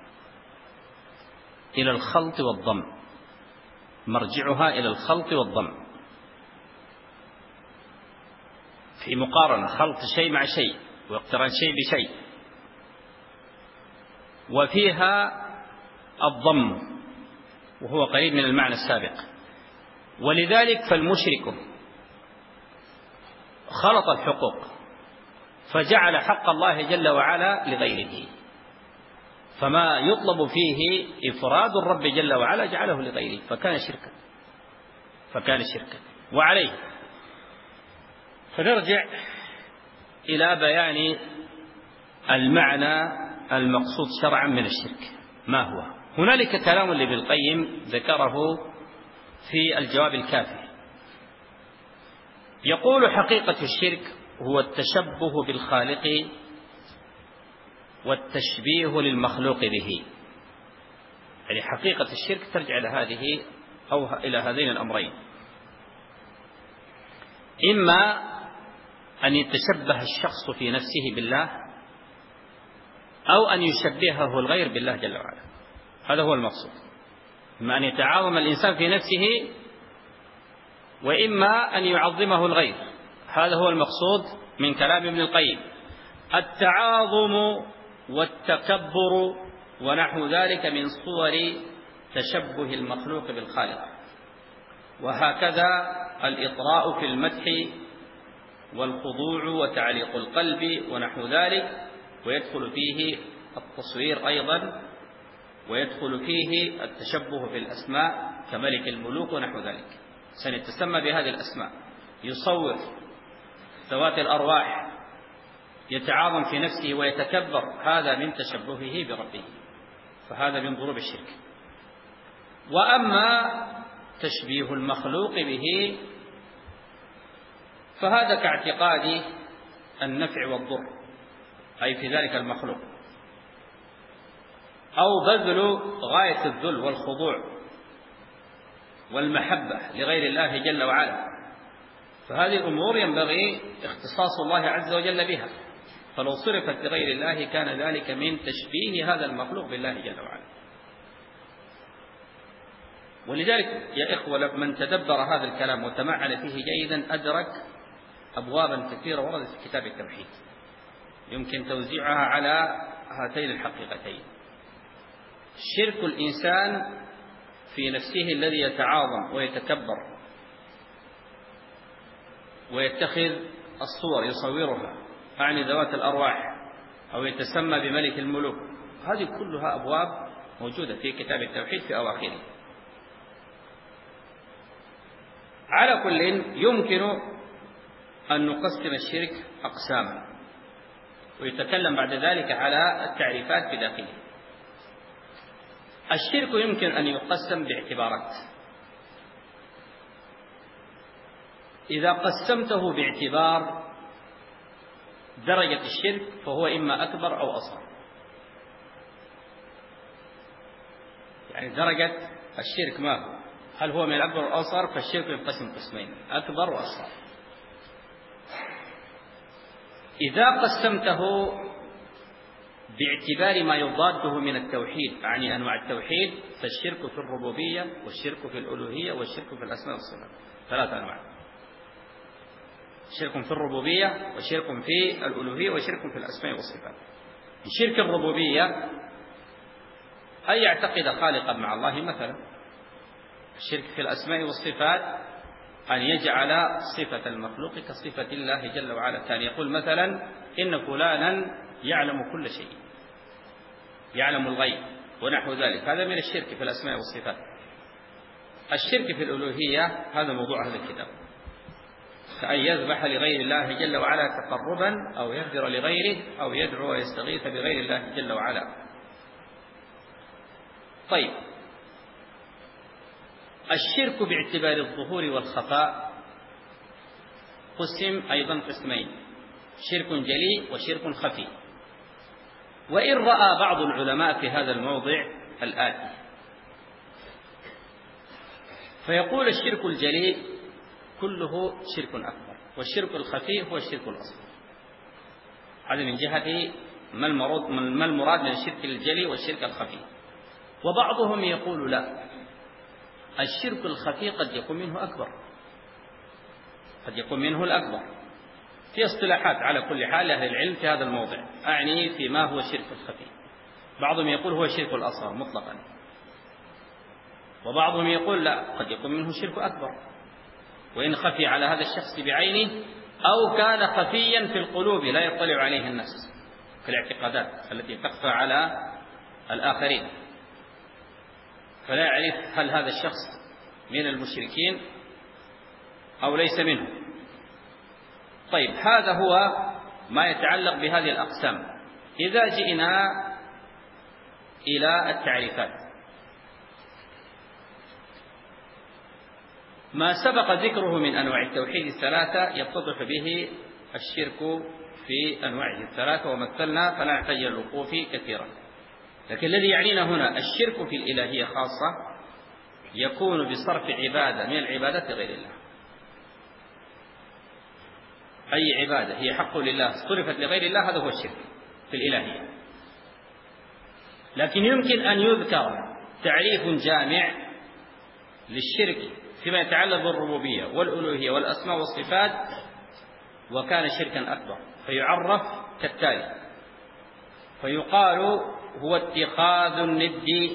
إلى الخلط والضم، مرجعها إلى الخلط والضم، في مقارنة خلط شيء مع شيء واقتران شيء بشيء، وفيها الضم وهو قريب من المعنى السابق. ولذلك فالمشرك خلط الحقوق فجعل حق الله جل وعلا لغيره، فما يطلب فيه إفراد الرب جل وعلا جعله لغيره، فكان شركا فكان شركا وعليه فنرجع إلى بيان المعنى المقصود شرعا من الشرك ما هو. هنالك كلام لابن القيم ذكره في الجواب الكافي، يقول حقيقة الشرك هو التشبه بالخالق والتشبيه للمخلوق به. يعني حقيقة الشرك ترجع إلى هذه أو إلى هذين الأمرين، إما أن يتشبه الشخص في نفسه بالله، أو أن يشبهه الغير بالله جل وعلا، هذا هو المقصود. إما أن يتعاظم الإنسان في نفسه، وإما أن يعظمه الغير، هذا هو المقصود من كلام ابن القيم. التعاظم والتكبر ونحو ذلك من صور تشبه المخلوق بالخالق، وهكذا الإطراء في المدح والخضوع وتعليق القلب ونحو ذلك، ويدخل فيه التصوير أيضا، ويدخل فيه التشبه في الأسماء كملك الملوك ونحو ذلك، سنتسمى بهذه الأسماء. يصور ذوات الأرواح، يتعاظم في نفسه ويتكبر، هذا من تشبهه بربه، فهذا من ضروب الشرك. وأما تشبيه المخلوق به فهذا كاعتقاد النفع والضر أي في ذلك المخلوق، أو بذل غاية الذل والخضوع والمحبة لغير الله جل وعلا، فهذه الأمور ينبغي اختصاص الله عز وجل بها، فلو صرفت لغير الله كان ذلك من تشبيه هذا المخلوق بالله جل وعلا. ولذلك يا إخوة من تدبر هذا الكلام وتمعن فيه جيدا أدرك أبوابا كثيرة وردت في كتاب التوحيد يمكن توزيعها على هاتين الحقيقتين. شرك الإنسان في نفسه الذي يتعاظم ويتكبر ويتخذ الصور يصورها، أعني ذوات الأرواح، أو يتسمى بملك الملوك، هذه كلها أبواب موجودة في كتاب التوحيد في أواخره. على كل يمكن أن نقسم الشرك أقساما، ويتكلم بعد ذلك على التعريفات بداخله. الشرك يمكن أن يقسم باعتبارات. إذا قسمته باعتبار درجة الشرك فهو إما أكبر أو أصغر، يعني درجة الشرك ما هو، هل هو من الأكبر والأصغر؟ فالشرك ينقسم قسمين، أكبر وأصغر. إذا قسمته باعتبار ما يضاده من التوحيد، يعني أنواع التوحيد، فالشرك في الربوبية والشرك في الألوهية والشرك في الأسماء والصفات، ثلاثة أنواع: شرك في الربوبية وشرك في الألوهية وشرك في الأسماء والصفات. شرك الربوبية أن يعتقد خالقا مع الله مثلا. الشرك في الأسماء والصفات أن يجعل صفة المخلوق كصفة الله جل وعلا، كان يقول مثلا إن فلانا يعلم كل شيء، يعلم الغيب ونحو ذلك، هذا من الشرك في الأسماء والصفات. الشرك في الألوهية هذا موضوع هذا الكتاب، كأن يذبح لغير الله جل وعلا تقربا، أو يهدر لغيره، أو يدعو ويستغيث بغير الله جل وعلا. طيب، الشرك باعتبار الظهور والخفاء قسم أيضا قسمين: شرك جلي وشرك خفي. وإن رأى بعض العلماء في هذا الموضع الآتي، فيقول الشرك الجلي كله شرك أكبر، والشرك الخفي هو الشرك الأصغر. هذا من جهة ما المراد من الشرك الجلي والشرك الخفي. وبعضهم يقول لا، الشرك الخفي قد يكون منه أكبر، قد يكون منه الأكبر. في اصطلاحات على كل حال أهل العلم في هذا الموضع، أعني فيما هو الشرك الخفي. بعضهم يقول هو الشرك الأصغر مطلقا، وبعضهم يقول لا، قد يكون منه شرك أكبر وإن خفي على هذا الشخص بعينه، أو كان خفيا في القلوب لا يطلع عليه الناس، كالاعتقادات التي تخفى على الآخرين، فلا يعرف هل هذا الشخص من المشركين أو ليس منه. طيب، هذا هو ما يتعلق بهذه الأقسام. إذا جئنا إلى التعريفات، ما سبق ذكره من أنواع التوحيد الثلاثة يتضح به الشرك في أنواعه الثلاثة، ومثلنا فلا نحتاج إلى الوقوف كثيرا. لكن الذي يعنينا هنا الشرك في الإلهية خاصة، يكون بصرف عبادة من العبادات لغير الله. أي عبادة هي حق لله صرفت لغير الله، هذا هو الشرك في الإلهية. لكن يمكن أن يذكر تعريف جامع للشرك فيما يتعلق بالربوبية والألوهية والأسماء والصفات، وكان شركا أكبر، فيعرف كالتالي: فيقال هو اتخاذ الند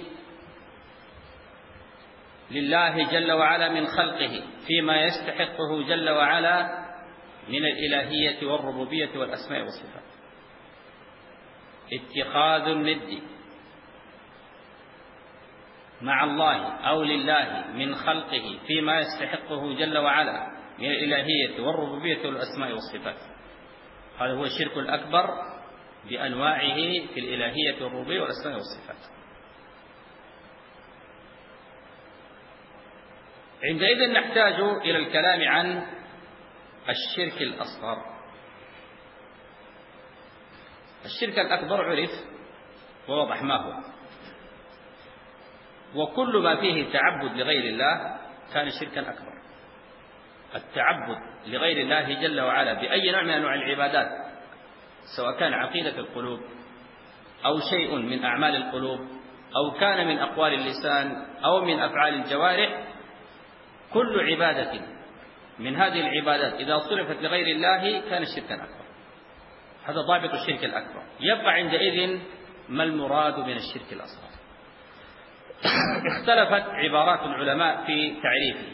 لله جل وعلا من خلقه فيما يستحقه جل وعلا من الإلهية والربوبية والأسماء والصفات. اتخاذ الند مع الله أو لله من خلقه فيما يستحقه جل وعلا من الإلهية والربوبية والأسماء والصفات، هذا هو الشرك الأكبر بأنواعه في الإلهية والربوبية والأسماء والصفات. عندئذ نحتاج إلى الكلام عن الشرك الأصغر. الشرك الأكبر عرف ووضح ما هو، وكل ما فيه تعبد لغير الله كان شركا أكبر. التعبد لغير الله جل وعلا بأي نوع من أنواع العبادات، سواء كان عقيدة القلوب أو شيء من أعمال القلوب، أو كان من أقوال اللسان أو من أفعال الجوارح، كل عبادة من هذه العبادات إذا صرفت لغير الله كان شركا أكبر. هذا ضابط الشرك الأكبر. يبقى عندئذ ما المراد من الشرك الأصغر؟ اختلفت عبارات العلماء في تعريفه،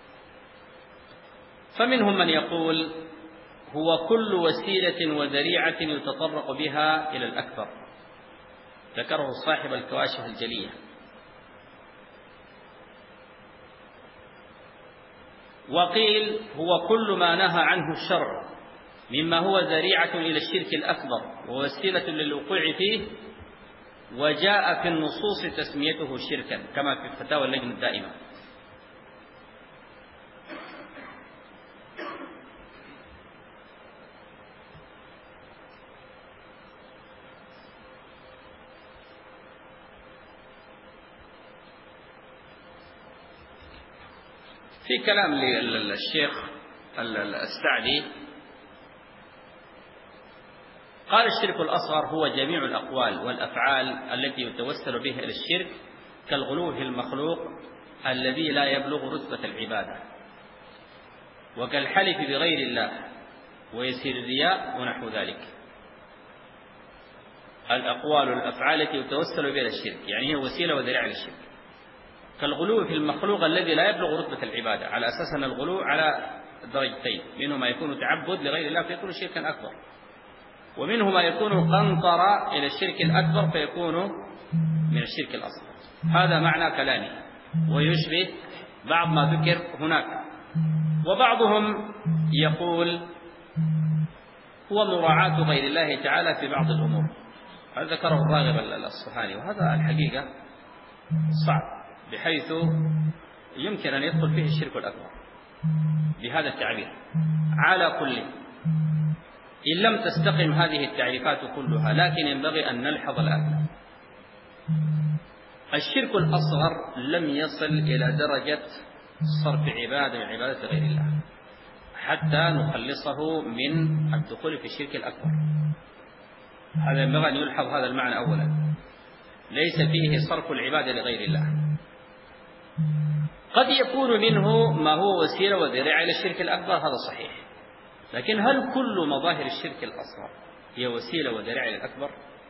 فمنهم من يقول هو كل وسيلة وذريعة يتطرق بها إلى الأكبر، ذكره صاحب الكواشف الجلية. وقيل هو كل ما نهى عنه الشرع مما هو ذريعة إلى الشرك الأكبر ووسيلة للوقوع فيه، وجاء في النصوص تسميته شركا كما في فتاوى اللجنة الدائمة. في كلام للشيخ السعدي قال: الشرك الأصغر هو جميع الأقوال والأفعال التي يتوسل بها إلى الشرك، كالغلو في المخلوق الذي لا يبلغ رتبة العبادة، وكالحلف بغير الله ويسير الرياء ونحو ذلك. الأقوال والأفعال التي يتوسل بها إلى الشرك يعني هي وسيلة وذريعة للشرك. كالغلو في المخلوق الذي لا يبلغ رتبة العبادة، على أساس أن الغلو على درجتين: منه ما يكون تعبد لغير الله فيكون شركا أكبر، ومنه ما يكون قنطرة إلى الشرك الأكبر فيكون من الشرك الأصغر. هذا معنى كلامه، ويشبه بعض ما ذكر هناك. وبعضهم يقول هو مراعاة غير الله تعالى في بعض الأمور. هذا ذكره الراغب الأصفهاني، وهذا الحقيقة صعب بحيث يمكن أن يدخل فيه الشرك الأكبر بهذا التعبير. على كل، إن لم تستقم هذه التعريفات كلها، لكن ينبغي أن نلحظ الآن: الشرك الأصغر لم يصل إلى درجة صرف عبادة من عبادة غير الله حتى نخلصه من الدخول في الشرك الأكبر. هذا ينبغي أن يلحظ هذا المعنى أولا. ليس فيه صرف العبادة لغير الله. قد يكون منه ما هو وسيلة وذريعة إلى الشرك الأكبر، هذا صحيح، لكن هل كل مظاهر الشرك الأصغر هي وسيلة وذريعة إلى الأكبر؟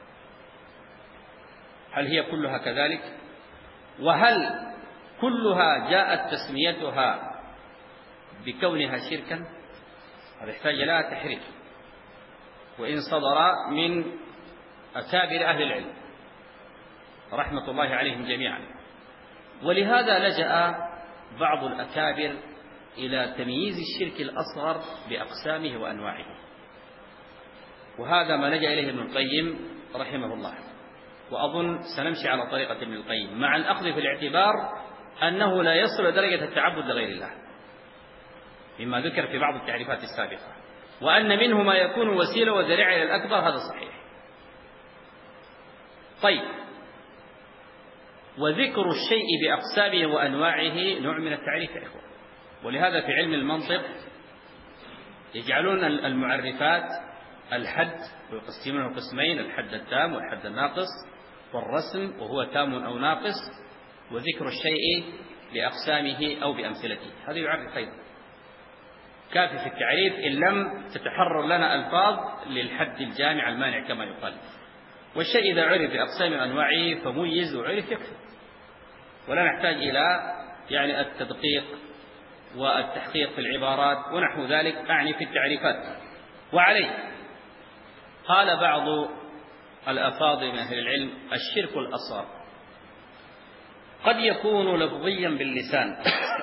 هل هي كلها كذلك؟ وهل كلها جاءت تسميتها بكونها شركا؟ هذا يحتاج إلى تحريف، وإن صدر من أكابر أهل العلم رحمة الله عليهم جميعا. ولهذا لجأ بعض الأكابر إلى تمييز الشرك الأصغر بأقسامه وأنواعه، وهذا ما لجأ إليه ابن القيم رحمه الله. وأظن سنمشي على طريقة ابن القيم مع الأخذ في الاعتبار أنه لا يصل درجة التعبد لغير الله مما ذكر في بعض التعريفات السابقة، وأن منه ما يكون وسيلة وذريعة إلى الأكبر، هذا صحيح. طيب، وذكر الشيء بأقسامه وأنواعه نوع من التعريف يا إخوة. ولهذا في علم المنطق يجعلون المعرفات الحد ويقسمونه قسمين: الحد التام والحد الناقص، والرسم وهو تام أو ناقص، وذكر الشيء بأقسامه أو بأمثلته. هذا يعرف أيضا كافي في التعريف إن لم تتحرر لنا ألفاظ للحد الجامع المانع كما يقال. والشيء إذا عرف بأقسام أنواعه فميز وعرف يكفي، ولا نحتاج إلى يعني التدقيق والتحقيق في العبارات ونحو ذلك، أعني في التعريفات. وعليه قال بعض الأفاضل من أهل العلم: الشرك الأصغر قد يكون لفظيا باللسان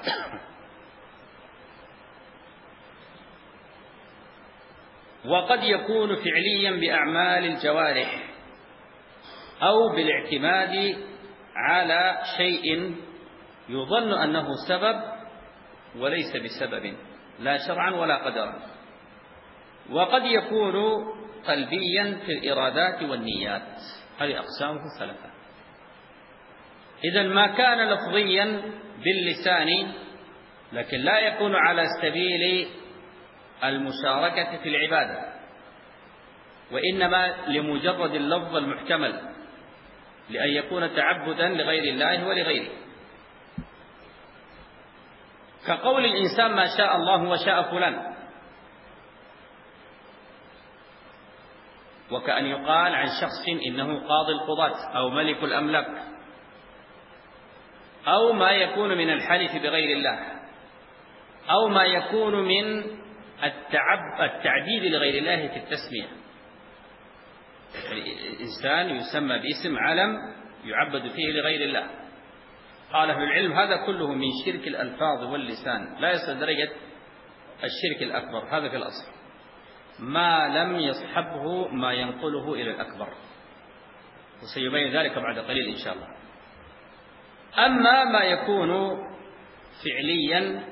وقد يكون فعليا بأعمال الجوارح، أو بالاعتماد على شيء يظن أنه سبب وليس بسبب لا شرعا ولا قدرا، وقد يكون قلبيا في الإرادات والنيات. هذه أقسامه ثلاثة. إذا ما كان لفظيا باللسان لكن لا يكون على سبيل المشاركة في العبادة، وإنما لمجرد اللفظ المحتمل لأن يكون تعبدا لغير الله ولغيره، كقول الإنسان ما شاء الله وشاء فلان، وكأن يقال عن شخص إنه قاضي القضاة أو ملك الأملاك، أو ما يكون من الحلف بغير الله، أو ما يكون من التعب التعبيد لغير الله في التسمية. الإنسان يسمى باسم علم يعبد فيه لغير الله. قال أهل العلم هذا كله من شرك الألفاظ واللسان، لا يصل درجة الشرك الأكبر، هذا في الأصل، ما لم يصحبه ما ينقله إلى الأكبر، وسيبين ذلك بعد قليل إن شاء الله. أما ما يكون فعليا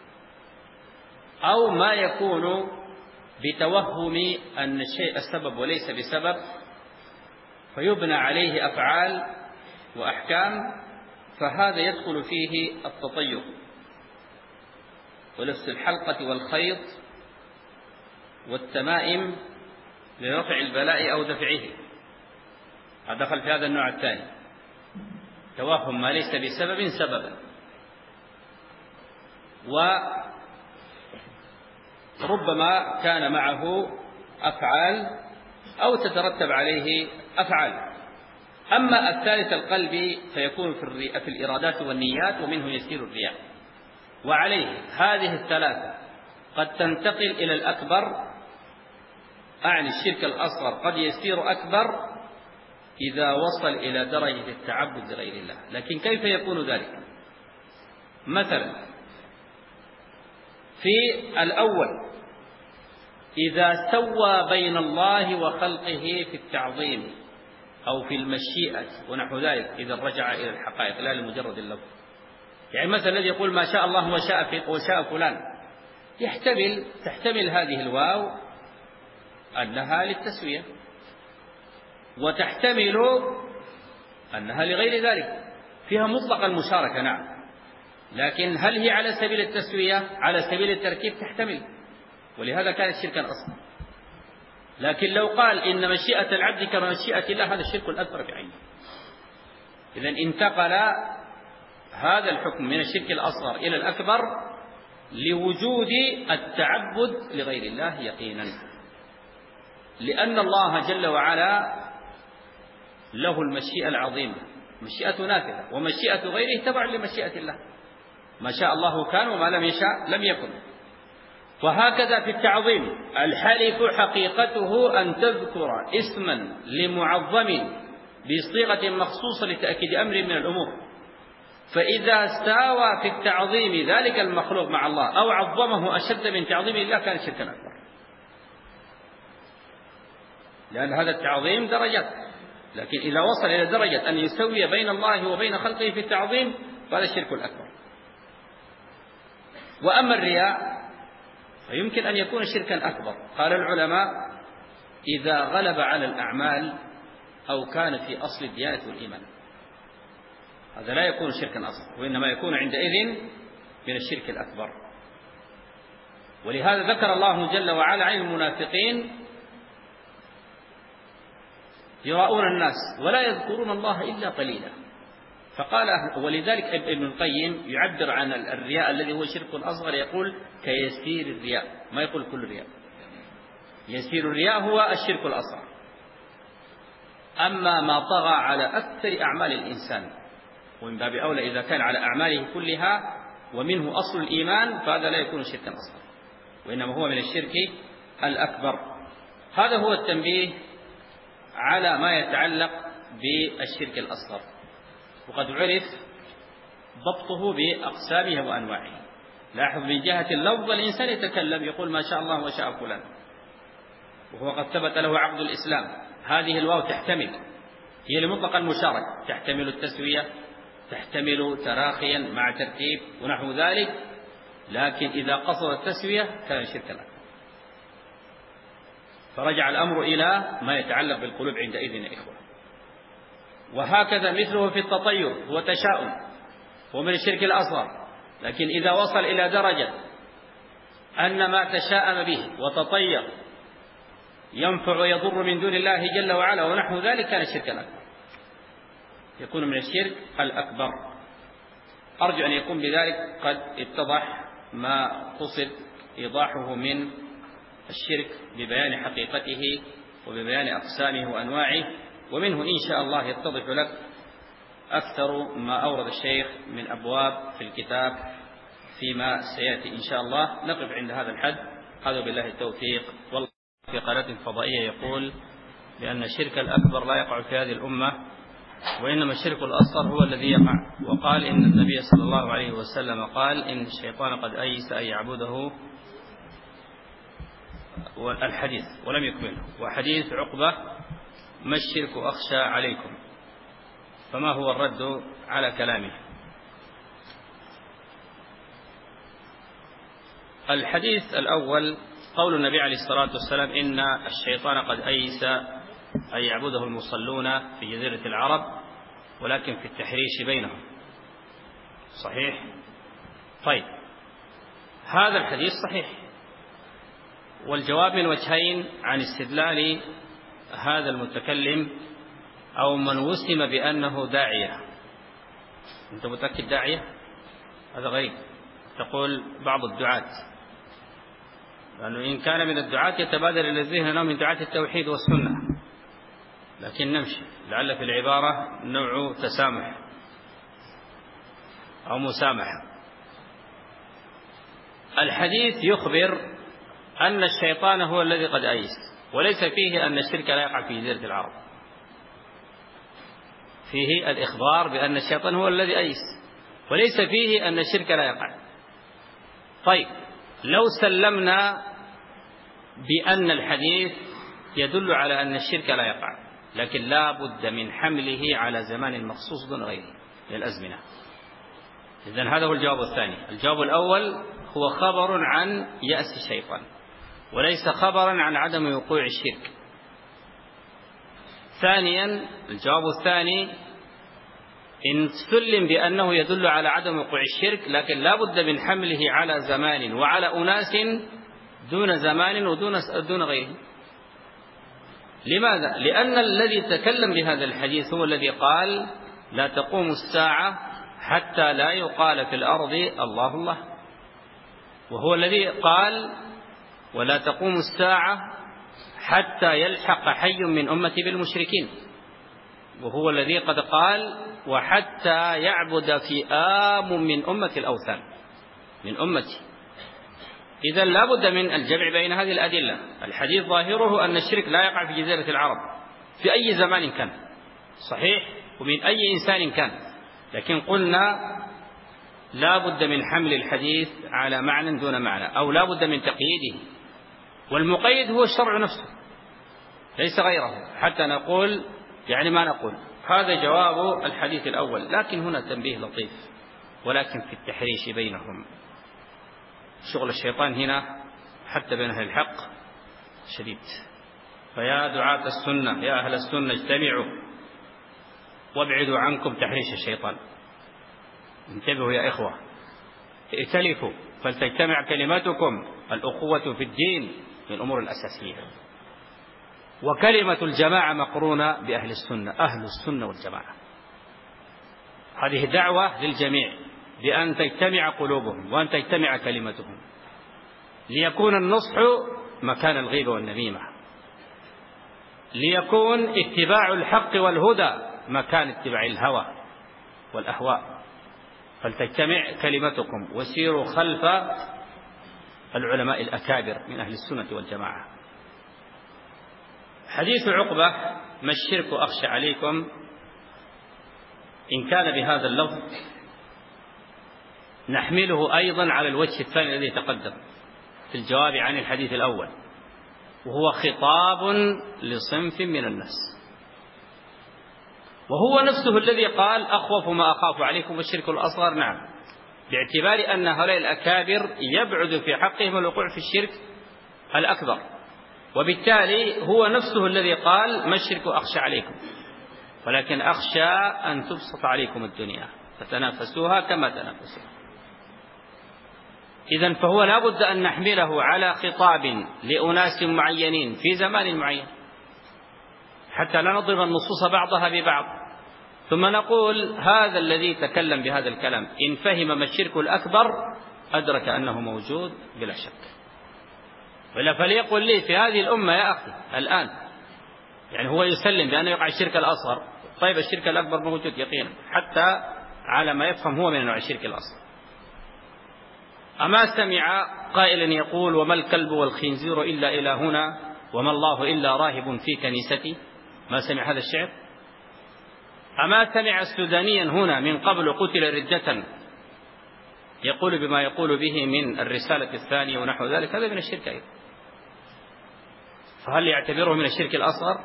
أو ما يكون بتوهم أن الشيء السبب وليس بسبب، فيبنى عليه أفعال وأحكام، فهذا يدخل فيه التطير ولبس الحلقة والخيط والتمائم لرفع البلاء أو دفعه، هذا دخل في هذا النوع الثاني، توهم ما ليس بسبب سببا. وربما كان معه أفعال أو تترتب عليه أفعال. أما الثالث القلبي فيكون في الإرادات والنيات، ومنه يسير الرياء. وعليه هذه الثلاثة قد تنتقل إلى الأكبر، أعني الشرك الأصغر قد يسير أكبر إذا وصل إلى درجة التعبد لغير الله. لكن كيف يكون ذلك؟ مثلا في الأول إذا سوى بين الله وخلقه في التعظيم أو في المشيئة ونحو ذلك، إذا رجع إلى الحقائق لا لمجرد اللفظ. يعني مثلا الذي يقول ما شاء الله وشاء وشاء فلان، يحتمل تحتمل هذه الواو أنها للتسوية، وتحتمل أنها لغير ذلك، فيها مطلق المشاركة نعم، لكن هل هي على سبيل التسوية على سبيل التركيب؟ تحتمل، ولهذا كانت شركا أصلا. لكن لو قال إن مشيئة العبد كمشيئة الله، هذا الشرك الأكبر بعينه. إذن انتقل هذا الحكم من الشرك الأصغر إلى الأكبر لوجود التعبد لغير الله يقينا، لأن الله جل وعلا له المشيئة العظيمة، مشيئة نافذة، ومشيئة غيره تبع لمشيئة الله، ما شاء الله كان وما لم يشاء لم يكن. وهكذا في التعظيم، الحلف حقيقته أن تذكر اسما لمعظم بصيغة مخصوصة لتأكيد أمر من الأمور، فإذا ساوى في التعظيم ذلك المخلوق مع الله أو عظمه أشد من تعظيم الله كان شركا أكبر، لأن هذا التعظيم درجات، لكن إذا وصل إلى درجة أن يسوي بين الله وبين خلقه في التعظيم فهذا الشرك الأكبر. وأما الرياء فيمكن أن يكون شركا أكبر. قال العلماء إذا غلب على الأعمال أو كان في أصل الديانة والإيمان، هذا لا يكون شركا أصغر، وإنما يكون عندئذ من الشرك الأكبر. ولهذا ذكر الله جل وعلا عن المنافقين يراؤون الناس ولا يذكرون الله إلا قليلا، فقال ولذلك ابن القيم يعبر عن الرياء الذي هو شرك أصغر، يقول كيسير الرياء، ما يقول كل الرياء. يسير الرياء هو الشرك الأصغر. أما ما طغى على أكثر أعمال الإنسان، ومن باب أولى إذا كان على أعماله كلها ومنه أصل الإيمان، فهذا لا يكون شركا أصغر، وإنما هو من الشرك الأكبر. هذا هو التنبيه على ما يتعلق بالشرك الأصغر، وقد عرف ضبطه بأقسامه وأنواعه. لاحظ من جهة اللفظ الإنسان يتكلم يقول ما شاء الله وشاء فلان، وهو قد ثبت له عقد الإسلام، هذه الواو تحتمل، هي لمطلق المشاركة، تحتمل التسوية، تحتمل تراخيا مع ترتيب ونحو ذلك، لكن إذا قصر التسوية كان شركا أكبر. فرجع الأمر إلى ما يتعلق بالقلوب عندئذ يا إخوة. وهكذا مثله في التطير هو تشاؤم، هو من الشرك الأصغر، لكن إذا وصل إلى درجة أن ما تشاءم به وتطير ينفع ويضر من دون الله جل وعلا ونحو ذلك كان الشرك الأكبر، يكون من الشرك الأكبر. أرجو أن يكون بذلك قد اتضح ما قصد إيضاحه من الشرك ببيان حقيقته وببيان أقسامه وأنواعه، ومنه إن شاء الله يتضح لك أكثر ما أورد الشيخ من أبواب في الكتاب فيما سيأتي إن شاء الله. نقف عند هذا الحد، هذا بالله التوفيق. والله في قناة فضائية يقول بأن الشرك الأكبر لا يقع في هذه الأمة، وإنما الشرك الأصغر هو الذي يقع، وقال إن النبي صلى الله عليه وسلم قال إن الشيطان قد أيس أن يعبده، والحديث ولم يكمله. وحديث عقبة ما الشرك أخشى عليكم، فما هو الرد على كلامه؟ الحديث الأول قول النبي عليه الصلاة والسلام إن الشيطان قد أيس أن يعبده المصلون في جزيرة العرب ولكن في التحريش بينهم، صحيح؟ طيب هذا الحديث صحيح، والجواب من وجهين عن استدلال هذا المتكلم أو من وسم بأنه داعية. أنت متأكد داعية؟ هذا غريب، تقول بعض الدعاة، لأنه إن كان من الدعاة يتبادر إلى الذهن أنه من دعاة التوحيد والسنة، لكن نمشي لعل في العبارة نوع تسامح أو مسامحة. الحديث يخبر أن الشيطان هو الذي قد أيس، وليس فيه أن الشرك لا يقع في جزيرة العرب، فيه الإخبار بأن الشيطان هو الذي أيس، وليس فيه أن الشرك لا يقع. طيب لو سلمنا بأن الحديث يدل على أن الشرك لا يقع، لكن لا بد من حمله على زمان مخصوص دون غيره للأزمنة. إذن هذا هو الجواب الثاني. الجواب الأول هو خبر عن يأس الشيطان، وليس خبرا عن عدم وقوع الشرك. ثانيا، الجواب الثاني إن سلم بأنه يدل على عدم وقوع الشرك، لكن لا بد من حمله على زمان وعلى أناس دون زمان ودون دون غيره. لماذا؟ لأن الذي تكلم بهذا الحديث هو الذي قال لا تقوم الساعة حتى لا يقال في الأرض الله الله، وهو الذي قال ولا تقوم الساعة حتى يلحق حي من أمتي بالمشركين، وهو الذي قد قال وحتى يعبد فئام من أمة الأوثان من أمتي. إذا لا بد من الجمع بين هذه الأدلة. الحديث ظاهره أن الشرك لا يقع في جزيرة العرب في أي زمان كان، صحيح، ومن أي إنسان كان، لكن قلنا لا بد من حمل الحديث على معنى دون معنى، أو لا بد من تقييده، والمقيد هو الشرع نفسه ليس غيره، حتى نقول يعني ما نقول. هذا جواب الحديث الأول. لكن هنا تنبيه لطيف، ولكن في التحريش بينهم. شغل الشيطان هنا حتى بين أهل الحق شديد. فيا دعاة السنة يا أهل السنة اجتمعوا وابعدوا عنكم تحريش الشيطان. انتبهوا يا إخوة، ائتلفوا فلتجتمع كلمتكم. الأخوة في الدين من الأمور الأساسية، وكلمة الجماعة مقرونة بأهل السنة، أهل السنة والجماعة. هذه دعوة للجميع بأن تجتمع قلوبهم وأن تجتمع كلمتهم، ليكون النصح مكان الغيبة والنميمة، ليكون اتباع الحق والهدى مكان اتباع الهوى والأهواء. فلتجتمع كلمتكم وسيروا خلف العلماء الأكابر من أهل السنة والجماعة. حديث عقبة ما الشرك أخشى عليكم إن كان بهذا اللفظ نحمله أيضا على الوجه الثاني الذي تقدم في الجواب عن الحديث الأول، وهو خطاب لصنف من الناس، وهو نفسه الذي قال أخوف ما أخاف عليكم الشرك الأصغر. نعم، باعتبار أن هؤلاء الأكابر يبعد في حقهم الوقوع في الشرك الأكبر، وبالتالي هو نفسه الذي قال ما الشرك أخشى عليكم، ولكن أخشى أن تبسط عليكم الدنيا فتنافسوها كما تنافسوها. إذن فهو لا بد أن نحمله على خطاب لأناس معينين في زمان معين، حتى لا نضرب النصوص بعضها ببعض ثم نقول هذا الذي تكلم بهذا الكلام إن فهم ما الشرك الأكبر أدرك أنه موجود بلا شك، ولا فليقل لي في هذه الأمة يا أخي الآن، يعني هو يسلم بأنه يقع الشرك الأصغر، طيب الشرك الأكبر موجود يقينا حتى على ما يفهم هو من نوع الشرك الأصغر. أما سمع قائلا يقول وما الكلب والخنزير إلا إلهنا وما الله إلا راهب في كنيستي؟ ما سمع هذا الشعر؟ أما سمع سودانيا هنا من قبل قتل ردة يقول بما يقول به من الرسالة الثانية ونحو ذلك؟ هذا من الشرك أيضا، فهل يعتبره من الشرك الأصغر؟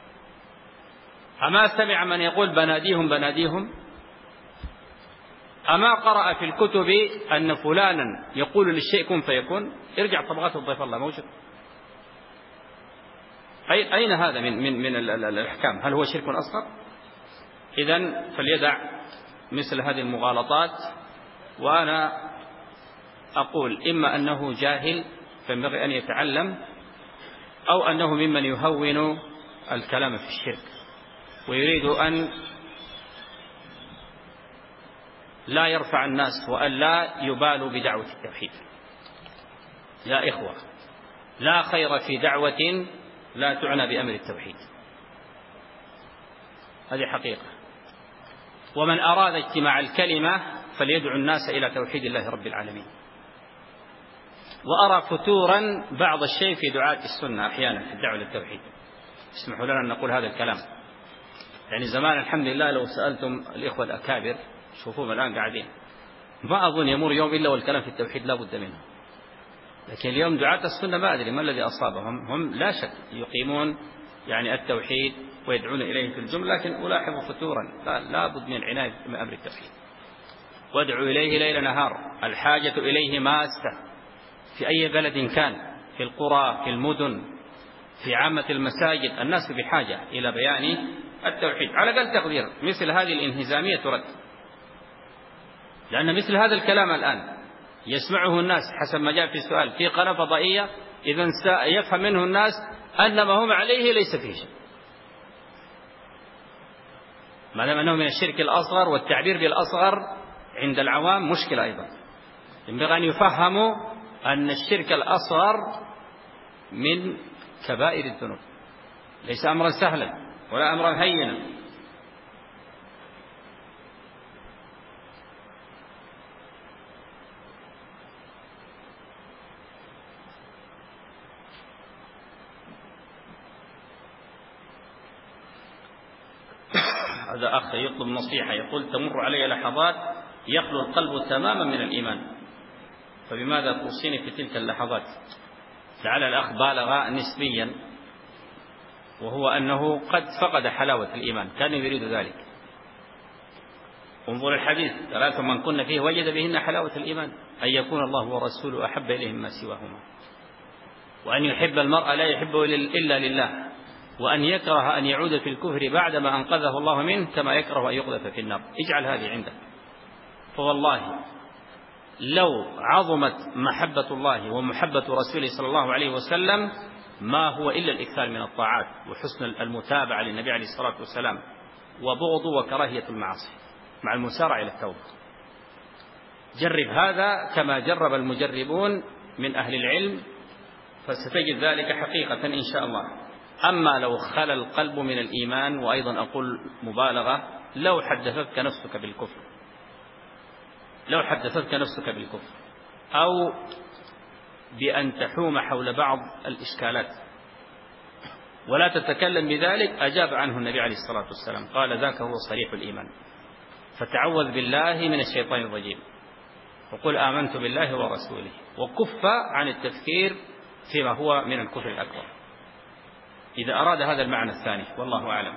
أما سمع من يقول بناديهم بناديهم؟ أما قرأ في الكتب أن فلانا يقول للشيء كن فيكون؟ ارجع طبقات الضيف الله موجود. أين هذا من من من الأحكام؟ هل هو شرك أصغر؟ إذن فليدع مثل هذه المغالطات. وأنا أقول إما أنه جاهل فينبغي أن يتعلم، أو أنه ممن يهون الكلام في الشرك ويريد أن لا يرفع الناس وأن لا يبالوا بدعوة التوحيد. يا إخوة، لا خير في دعوة لا تعنى بأمر التوحيد، هذه حقيقة. ومن أراد اجتماع الكلمة فليدعو الناس إلى توحيد الله رب العالمين. وأرى فتورا بعض الشيء في دعاة السنة أحيانا في الدعوة للتوحيد. اسمحوا لنا أن نقول هذا الكلام، يعني زمان الحمد لله لو سألتم الإخوة الأكابر شوفوهم الآن قاعدين، ما أظن يمر يوم إلا والكلام في التوحيد لا بد منه. لكن اليوم دعاة السنة ما أدري ما الذي أصابهم، هم لا شك يقيمون يعني التوحيد ويدعون إليه في الجملة، لكن ألاحظ فتورا لا, لا بد من العناية بأمر التوحيد. وادعوا إليه ليل نهار، الحاجة إليه ماسة في أي بلد كان، في القرى، في المدن، في عامة المساجد، الناس بحاجة إلى بيان التوحيد. على أقل تقدير مثل هذه الانهزامية ترد، لأن مثل هذا الكلام الآن يسمعه الناس حسب ما جاء في السؤال في قناة فضائية، إذن يفهم منه الناس أن ما هم عليه ليس فيه شيء، ما دام أنه من الشرك الأصغر، والتعبير بالأصغر عند العوام مشكلة أيضا. ينبغي أن يفهموا أن الشرك الأصغر من كبائر الذنوب، ليس أمرا سهلا ولا أمرا هينا. هذا أخ يطلب نصيحة، يقول تمر علي لحظات يخلو القلب تماما من الإيمان، فبماذا توصيني في تلك اللحظات؟ لعل الأخ بالغ نسبيا، وهو أنه قد فقد حلاوة الإيمان، كان يريد ذلك. انظر الحديث ثلاث من كن فيه وجد بهن حلاوة الإيمان، أن يكون الله ورسوله أحب إليه مما سواهما، وأن يحب المرء لا يحبه إلا لله، وأن يكره أن يعود في الكفر بعدما أنقذه الله منه، كما يكره أن يقذف في النار. اجعل هذه عندك. فوالله لو عظمت محبة الله ومحبة رسوله صلى الله عليه وسلم ما هو إلا الإكثار من الطاعات وحسن المتابعة للنبي عليه الصلاة والسلام، وبغض وكراهية المعاصي مع المسارعة إلى التوبة. جرب هذا كما جرب المجربون من أهل العلم، فستجد ذلك حقيقة إن شاء الله. أما لو خلى القلب من الإيمان، وأيضا أقول مبالغة، لو حدثتك نفسك بالكفر، لو حدثتك نفسك بالكفر أو بأن تحوم حول بعض الإشكالات ولا تتكلم بذلك، أجاب عنه النبي عليه الصلاة والسلام، قال ذاك هو صريح الإيمان. فتعوذ بالله من الشيطان الرجيم، وقل آمنت بالله ورسوله، وكف عن التفكير فيما هو من الكفر الأكبر، إذا أراد هذا المعنى الثاني، والله أعلم.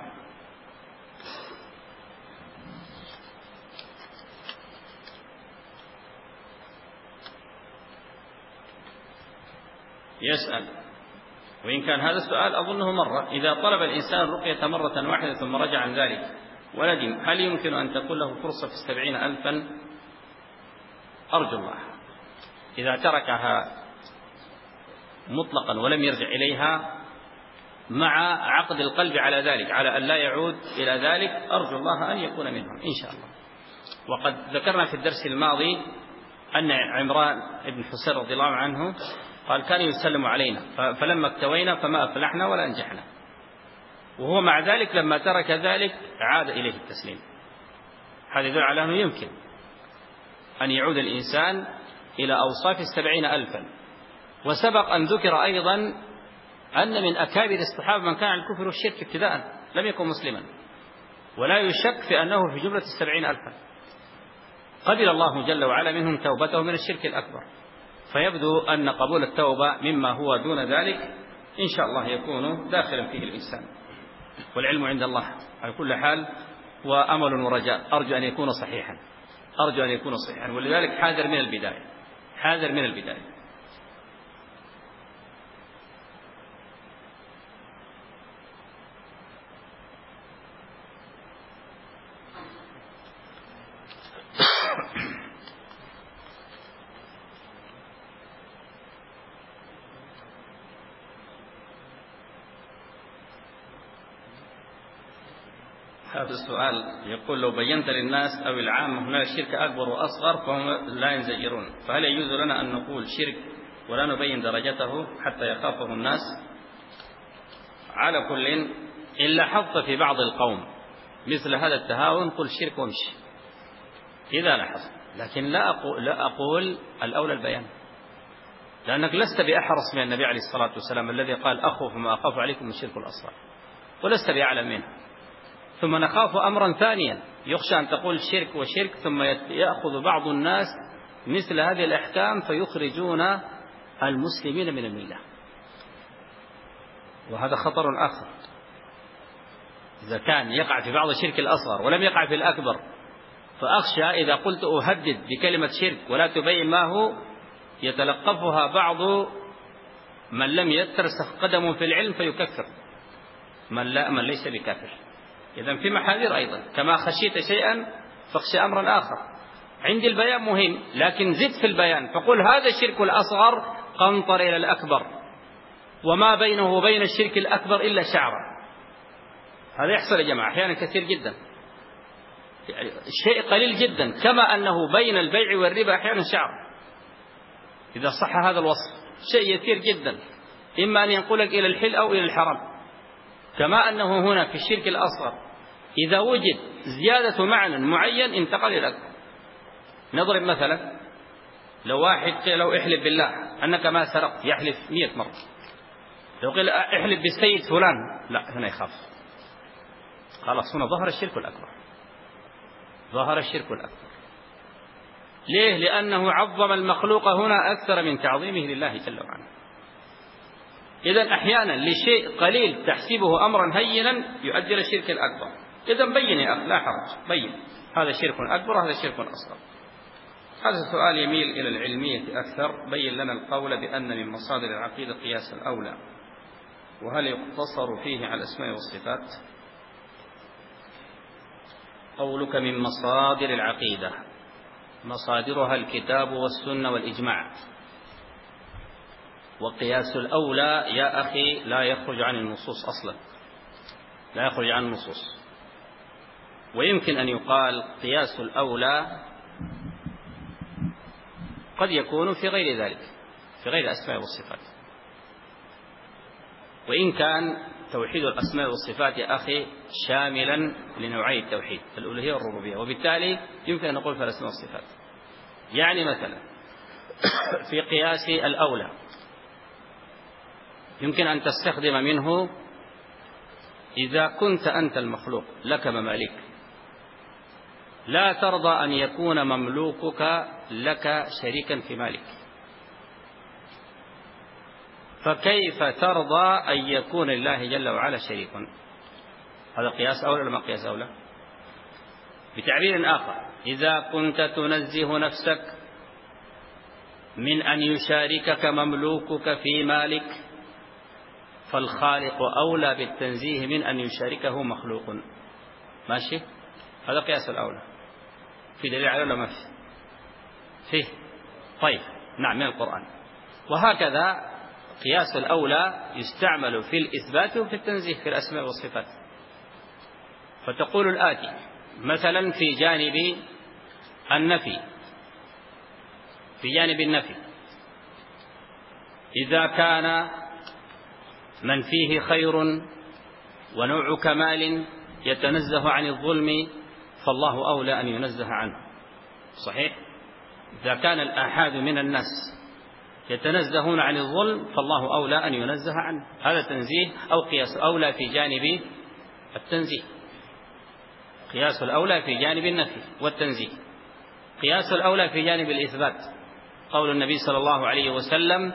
يسأل، وإن كان هذا السؤال أظنه مرة، إذا طلب الإنسان الرقية مرة واحدة ثم رجع عن ذلك وندم، هل يمكن أن تكون له فرصة في السبعين ألفا؟ أرجو الله إذا تركها مطلقا ولم يرجع إليها مع عقد القلب على ذلك، على أن لا يعود إلى ذلك، أرجو الله أن يكون منهم إن شاء الله. وقد ذكرنا في الدرس الماضي أن عمران بن حسين رضي الله عنه قال كان يسلم علينا فلما اكتوينا فما أفلحنا ولا أنجحنا، وهو مع ذلك لما ترك ذلك عاد إليه التسليم. هذا يدل على أنه يمكن أن يعود الإنسان إلى أوصاف السبعين ألفا. وسبق أن ذكر أيضا أن من أكابر الصحابة من كان على الكفر والشرك ابتداء لم يكن مسلما، ولا يشك في أنه في جملة السبعين ألفا قبل الله جل وعلا منهم توبته من الشرك الأكبر. فيبدو أن قبول التوبة مما هو دون ذلك إن شاء الله يكون داخلا فيه الإنسان، والعلم عند الله على كل حال. وأمل ورجاء، أرجو أن يكون صحيحا، أرجو أن يكون صحيحا، ولذلك حاذر من البداية، حاذر من البداية. هذا السؤال يقول لو بينت للناس أو العامة هناك شرك أكبر وأصغر فهم لا ينزجرون، فهل يجوز لنا أن نقول شرك ولا نبين درجته حتى يخافه الناس؟ على كل إن لاحظت في بعض القوم مثل هذا التهاون قل شرك وامشي إذا لاحظت، لكن لا أقول, لا أقول الأولى البيان، لأنك لست بأحرص من النبي عليه الصلاة والسلام الذي قال أخوف ما أخاف عليكم الشرك الأصغر، ولست بأعلم منه. ثم نخاف أمرا ثانيا، يخشى أن تقول شرك وشرك ثم يأخذ بعض الناس مثل هذه الأحكام فيخرجون المسلمين من الملة، وهذا خطر آخر. إذا كان يقع في بعض الشرك الأصغر ولم يقع في الأكبر، فأخشى إذا قلت أهدد بكلمة شرك ولا تبين ما هو يتلقفها بعض من لم يترسخ قدم في العلم فيكفر من لا من ليس بكافر. إذن في محاذير أيضا، كما خشيت شيئا فاخشى أمرا آخر. عندي البيان مهم، لكن زد في البيان فقل هذا الشرك الأصغر قنطر إلى الأكبر، وما بينه وبين الشرك الأكبر إلا شعرا. هذا يحصل يا جماعة أحيانا كثير جدا، يعني شيء قليل جدا، كما أنه بين البيع والربا أحيانا شعر، إذا صح هذا الوصف شيء يسير جدا، إما أن ينقلك إلى الحل أو إلى الحرام. كما أنه هنا في الشرك الأصغر إذا وجد زيادة معنى معين انتقل إلى الأكبر. نضرب مثلا، لو واحد قيل لو احلف بالله أنك ما سرقت، يحلف مئة مرة. لو قيل احلف بالسيد فلان، لا، هنا يخاف، خلاص هنا ظهر الشرك الأكبر، ظهر الشرك الأكبر. ليه؟ لأنه عظم المخلوق هنا أكثر من تعظيمه لله جل وعلا. إذن أحيانا لشيء قليل تحسبه أمرا هينا يؤدي إلى الشرك الأكبر. إذن بين يا أخ، لا حرج، بين هذا شرك أكبر وهذا شرك أصغر. هذا السؤال يميل إلى العلمية أكثر. بين لنا القول بأن من مصادر العقيدة قياس الأولى، وهل يقتصر فيه على الأسماء والصفات؟ قولك من مصادر العقيدة، مصادرها الكتاب والسنة والإجماع، وقياس الأولى يا أخي لا يخرج عن النصوص أصلا، لا يخرج عن النصوص. ويمكن أن يقال قياس الأولى قد يكون في غير ذلك، في غير الأسماء والصفات. وإن كان توحيد الأسماء والصفات يا أخي شاملا لنوعي التوحيد، الألوهية والربوبية، وبالتالي يمكن أن نقول في الأسماء والصفات. يعني مثلا في قياس الأولى يمكن أن تستخدم منه إذا كنت أنت المخلوق لك مماليك، لا ترضى أن يكون مملوكك لك شريكا في مالك، فكيف ترضى أن يكون الله جل وعلا شريك؟ هذا قياس أولى ولا ما قياس أولى؟ بتعبير آخر، إذا كنت تنزه نفسك من أن يشاركك مملوكك في مالك، فالخالق أولى بالتنزيه من أن يشاركه مخلوق. ماشي؟ هذا قياس الأولى. في دليل على ولا ما فيه؟ فيه. طيب، نعم، من القرآن. وهكذا قياس الأولى يستعمل في الإثبات وفي التنزيه في الأسماء والصفات. فتقول الآتي مثلا في جانب النفي، في جانب النفي إذا كان من فيه خير ونوع كمال يتنزه عن الظلم فالله أولى أن ينزه عنه. صحيح؟ إذا كان الآحاد من الناس يتنزهون عن الظلم فالله أولى أن ينزه عنه. هذا تنزيه أو قياس أولى في جانب التنزيه. قياس الأولى في جانب النفي والتنزيه. قياس الأولى في جانب الإثبات، قول النبي صلى الله عليه وسلم: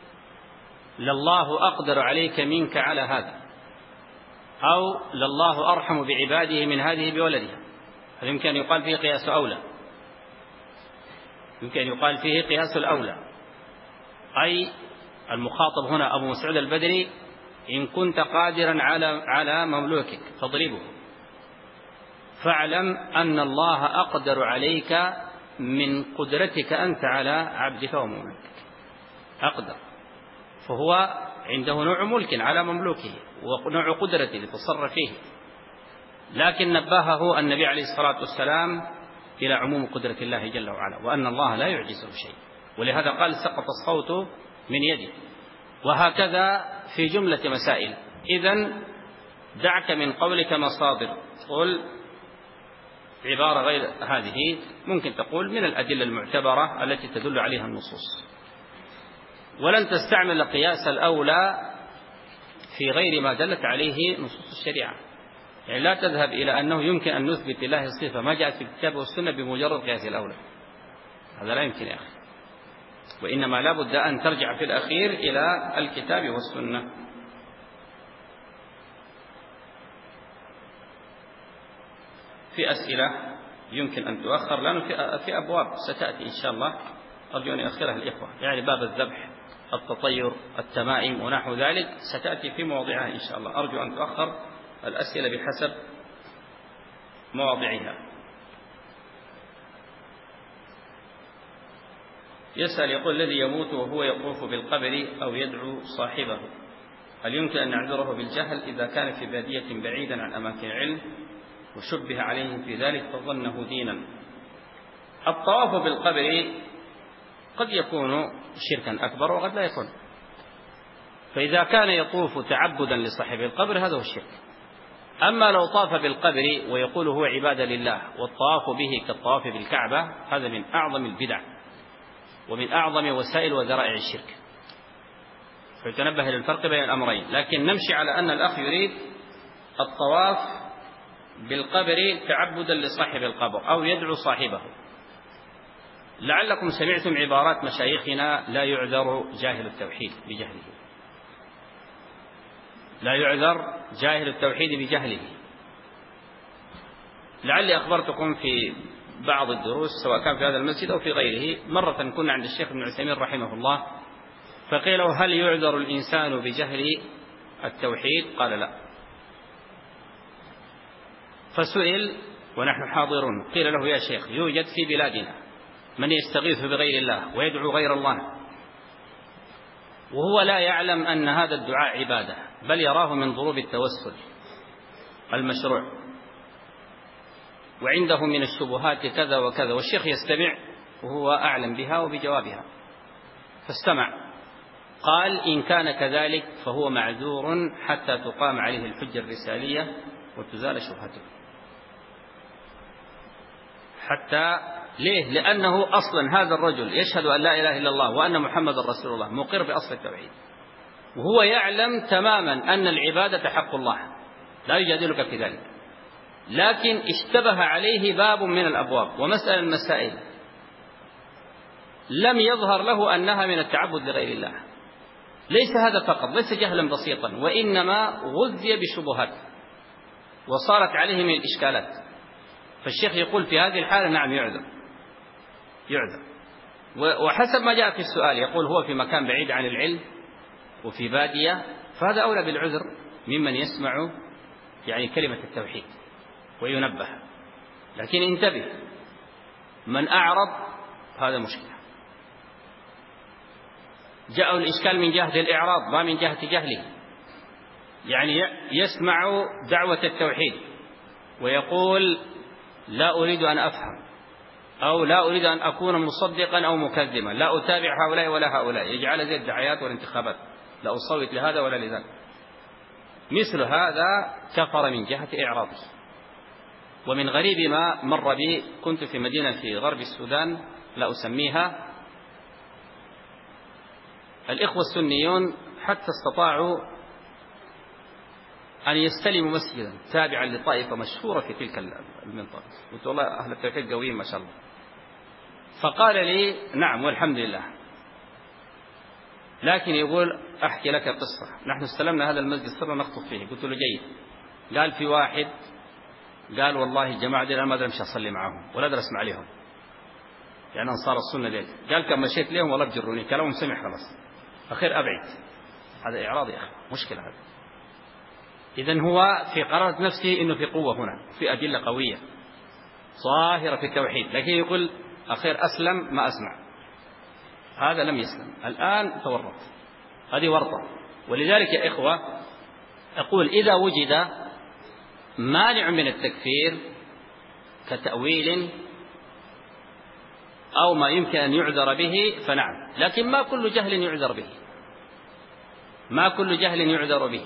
لله أقدر عليك منك على هذا، أو لله أرحم بعباده من هذه بولدها. هذا يمكن أن يقال فيه قياس أولى، يمكن أن يقال فيه قياس الأولى. أي المخاطب هنا أبو مسعود البدري: إن كنت قادرا على على مملوكك فاضربه، فاعلم أن الله أقدر عليك من قدرتك أنت على عبدك ومملوكك. أقدر، فهو عنده نوع ملك على مملوكه ونوع قدرته لتصرف فيه، لكن نبهه النبي عليه الصلاة والسلام إلى عموم قدرة الله جل وعلا، وأن الله لا يعجزه شيء، ولهذا قال: سقط الصوت من يدي. وهكذا في جملة مسائل. إذن دعك من قولك مصادر، قل عبارة غير هذه، ممكن تقول من الأدلة المعتبرة التي تدل عليها النصوص، ولن تستعمل قياس الأولى في غير ما دلت عليه نصوص الشريعة. يعني لا تذهب إلى أنه يمكن أن نثبت لله الصفة ما جاءت في الكتاب والسنة بمجرد قياس الأولى، هذا لا يمكن يا أخي. وإنما لا بد أن ترجع في الأخير إلى الكتاب والسنة. في أسئلة يمكن أن تؤخر لأنه في أبواب ستأتي إن شاء الله أرجو أن يؤخرها الإخوة، يعني باب الذبح، التطير، التمائم ونحو ذلك ستأتي في مواضعها إن شاء الله. أرجو أن تؤخر الأسئلة بحسب مواضعها. يسأل يقول: الذي يموت وهو يطوف بالقبر أو يدعو صاحبه، هل يمكن أن نعذره بالجهل إذا كان في بادية بعيدا عن أماكن العلم وشبه عليه في ذلك فظنه دينا؟ الطواف بالقبر قد يكون شركا أكبر وقد لا يكون، فإذا كان يطوف تعبدا لصاحب القبر هذا هو الشرك. أما لو طاف بالقبر ويقول هو عبادة لله والطواف به كالطواف بالكعبة هذا من أعظم البدع ومن أعظم وسائل وذرائع الشرك، فيتنبه للفرق بين الأمرين. لكن نمشي على أن الأخ يريد الطواف بالقبر تعبدا لصاحب القبر أو يدعو صاحبه. لعلكم سمعتم عبارات مشايخنا: لا يعذر جاهل التوحيد بجهله، لا يعذر جاهل التوحيد بجهله. لعلي أخبرتكم في بعض الدروس سواء كان في هذا المسجد أو في غيره، مرة كنا عند الشيخ ابن عثيمين رحمه الله فقيل له: هل يعذر الإنسان بجهل التوحيد؟ قال: لا. فسئل ونحن حاضرون قيل له: يا شيخ، يوجد في بلادنا من يستغيث بغير الله ويدعو غير الله وهو لا يعلم أن هذا الدعاء عبادة، بل يراه من ضروب التوسل المشروع، وعنده من الشبهات كذا وكذا، والشيخ يستمع وهو أعلم بها وبجوابها. فاستمع، قال: إن كان كذلك فهو معذور حتى تقام عليه الحجة الرسالية وتزال شبهته. حتى ليه؟ لأنه أصلا هذا الرجل يشهد أن لا إله إلا الله وأن محمد رسول الله، مقر بأصل التوحيد، وهو يعلم تماما أن العبادة حق الله، لا يجادلك في ذلك، لكن اشتبه عليه باب من الأبواب ومسألة المسائل لم يظهر له أنها من التعبد لغير الله. ليس هذا فقط، ليس جهلا بسيطا، وإنما غذي بشبهات وصارت عليه من الإشكالات. فالشيخ يقول في هذه الحالة نعم يعذر يعذر وحسب ما جاء في السؤال يقول هو في مكان بعيد عن العلم وفي بادية، فهذا أولى بالعذر ممن يسمع يعني كلمة التوحيد وينبه. لكن انتبه، من أعرض هذا مشكلة. جاءه الإشكال من جهة الإعراض ما من جهة جهله، يعني يسمع دعوة التوحيد ويقول لا أريد أن أفهم، أو لا أريد أن أكون مصدقا أو مكذبا، لا أتابع هؤلاء ولا هؤلاء، يجعل زي الدعايات والانتخابات، لا أصوت لهذا ولا لذاك. مثل هذا كفر من جهة إعراضه. ومن غريب ما مر بي، كنت في مدينة في غرب السودان لا أسميها، الإخوة السنيون حتى استطاعوا أن يستلموا مسجدا تابعا لطائفة مشهورة في تلك المنطقة. قلت والله أهل التوحيد قويين ما شاء الله. فقال لي نعم والحمد لله، لكن يقول أحكي لك قصة، نحن استلمنا هذا المسجد صرنا نخطب فيه. قلت له جيد. قال في واحد قال والله الجماعة دي أنا ما أدري أمشي أصلي معهم ولا أدري أسمع عليهم، يعني أنصار السنة ديل. قال كم مشيت لهم ولا بجروني، كلامهم سمع خلاص، أخير أبعد. هذا إعراض يا أخي، مشكلة هذا. إذن هو في قرارة نفسه إنه في قوة هنا، في أدلة قوية ظاهرة في التوحيد، لكن يقول أخير أسلم ما أسمع. هذا لم يسلم، الآن تورط، هذه ورطة. ولذلك يا إخوة أقول إذا وجد مانع من التكفير كتأويل أو ما يمكن أن يعذر به فنعم، لكن ما كل جهل يعذر به، ما كل جهل يعذر به.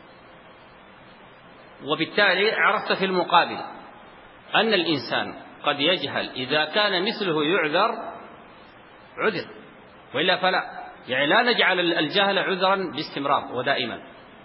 وبالتالي عرفت في المقابل أن الإنسان قد يجهل، إذا كان مثله يعذر عذر وإلا فلا، يعني لا نجعل الجهل عذرا باستمرار ودائما.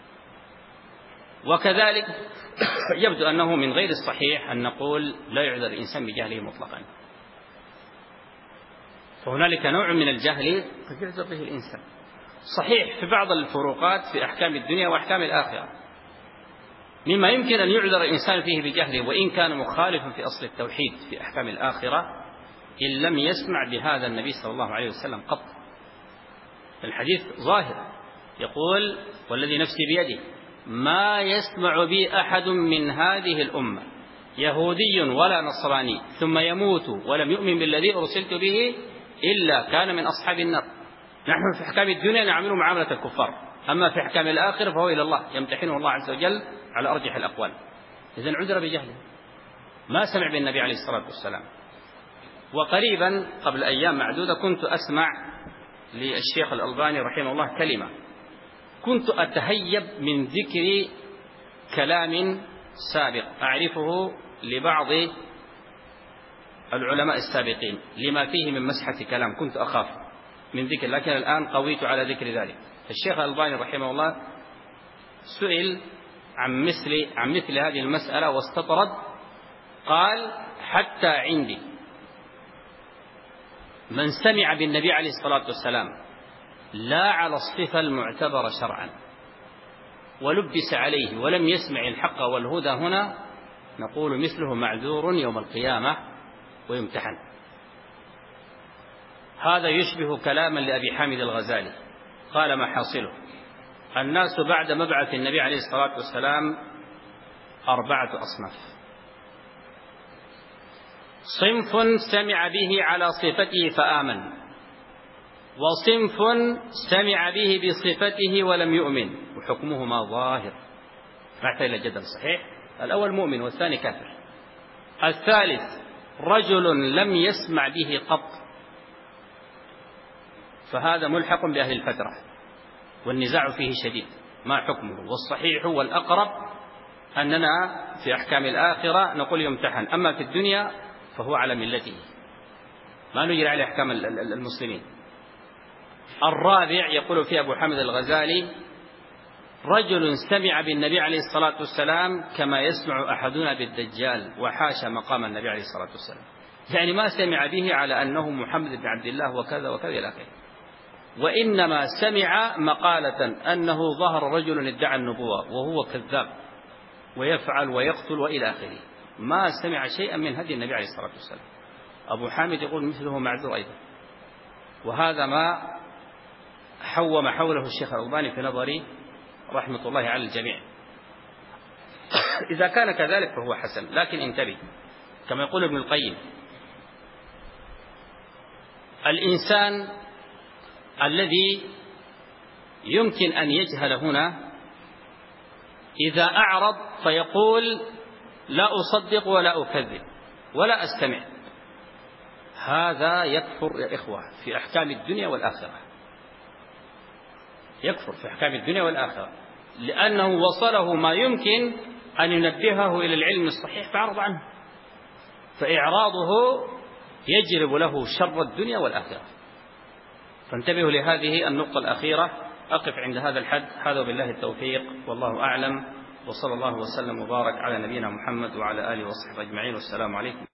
وكذلك يبدو أنه من غير الصحيح أن نقول لا يعذر الإنسان بجهله مطلقا. فهنالك نوع من الجهل قد يعذر به الإنسان. صحيح في بعض الفروقات في أحكام الدنيا وأحكام الآخرة مما يمكن أن يعذر الإنسان فيه بجهله وإن كان مخالفا في أصل التوحيد في أحكام الآخرة إن لم يسمع بهذا النبي صلى الله عليه وسلم قط. الحديث ظاهر يقول والذي نفسي بيده ما يسمع بي أحد من هذه الأمة يهودي ولا نصراني ثم يموت ولم يؤمن بالذي أرسلت به إلا كان من أصحاب النار. نحن في أحكام الدنيا نعمل معاملة الكفار، أما في أحكام الآخرة فهو إلى الله يمتحنه الله عز وجل على أرجح الأقوال. إذن عذر بجهله ما سمع بالنبي عليه الصلاة والسلام. وقريبا قبل أيام معدودة كنت أسمع للشيخ الألباني رحمه الله كلمة كنت أتهيب من ذكر كلام سابق أعرفه لبعض العلماء السابقين لما فيه من مسحة كلام كنت أخاف من ذكر، لكن الآن قويت على ذكر ذلك. الشيخ الألباني رحمه الله سئل عن مثل, عن مثل هذه المسألة واستطرد، قال حتى عندي من سمع بالنبي عليه الصلاة والسلام لا على الصفة المعتبرة شرعا ولبس عليه ولم يسمع الحق والهدى هنا نقول مثله معذور يوم القيامة ويمتحن. هذا يشبه كلاما لأبي حامد الغزالي قال ما حاصله الناس بعد مبعث النبي عليه الصلاة والسلام أربعة أصناف: صنف سمع به على صفته فآمن، وصنف سمع به بصفته ولم يؤمن وحكمهما ظاهر ما يحتاج إلى جدل. صحيح الأول مؤمن والثاني كافر. الثالث رجل لم يسمع به قط فهذا ملحق بأهل الفترة والنزاع فيه شديد ما حكمه، والصحيح والأقرب أننا في أحكام الآخرة نقول يمتحن، أما في الدنيا فهو على ملته ما نجري على أحكام المسلمين. الرابع يقول فيه أبو حامد الغزالي رجل سمع بالنبي عليه الصلاة والسلام كما يسمع أحدنا بالدجال وحاشا مقام النبي عليه الصلاة والسلام، يعني ما سمع به على أنه محمد بن عبد الله وكذا وكذا إلى آخره، وإنما سمع مقالة أنه ظهر رجل ادعى النبوة وهو كذاب ويفعل ويقتل وإلى آخره، ما سمع شيئا من هدي النبي عليه الصلاة والسلام. أبو حامد يقول مثله معذور أيضا، وهذا ما حوم حوله الشيخ الألباني في نظري رحمة الله على الجميع. إذا كان كذلك فهو حسن، لكن انتبه كما يقول ابن القيم الإنسان الذي يمكن أن يجهل هنا إذا أعرض فيقول لا أصدق ولا أكذب ولا أستمع، هذا يكفر يا إخوة في أحكام الدنيا والآخرة، يكفر في أحكام الدنيا والآخرة، لأنه وصله ما يمكن أن ينبهه إلى العلم الصحيح فأعرض عنه، فإعراضه يجلب له شر الدنيا والآخرة. فانتبهوا لهذه النقطة الأخيرة. أقف عند هذا الحد، هذا بالله التوفيق والله أعلم، وصلى الله وسلم وبارك على نبينا محمد وعلى آله وصحبه أجمعين، والسلام عليكم.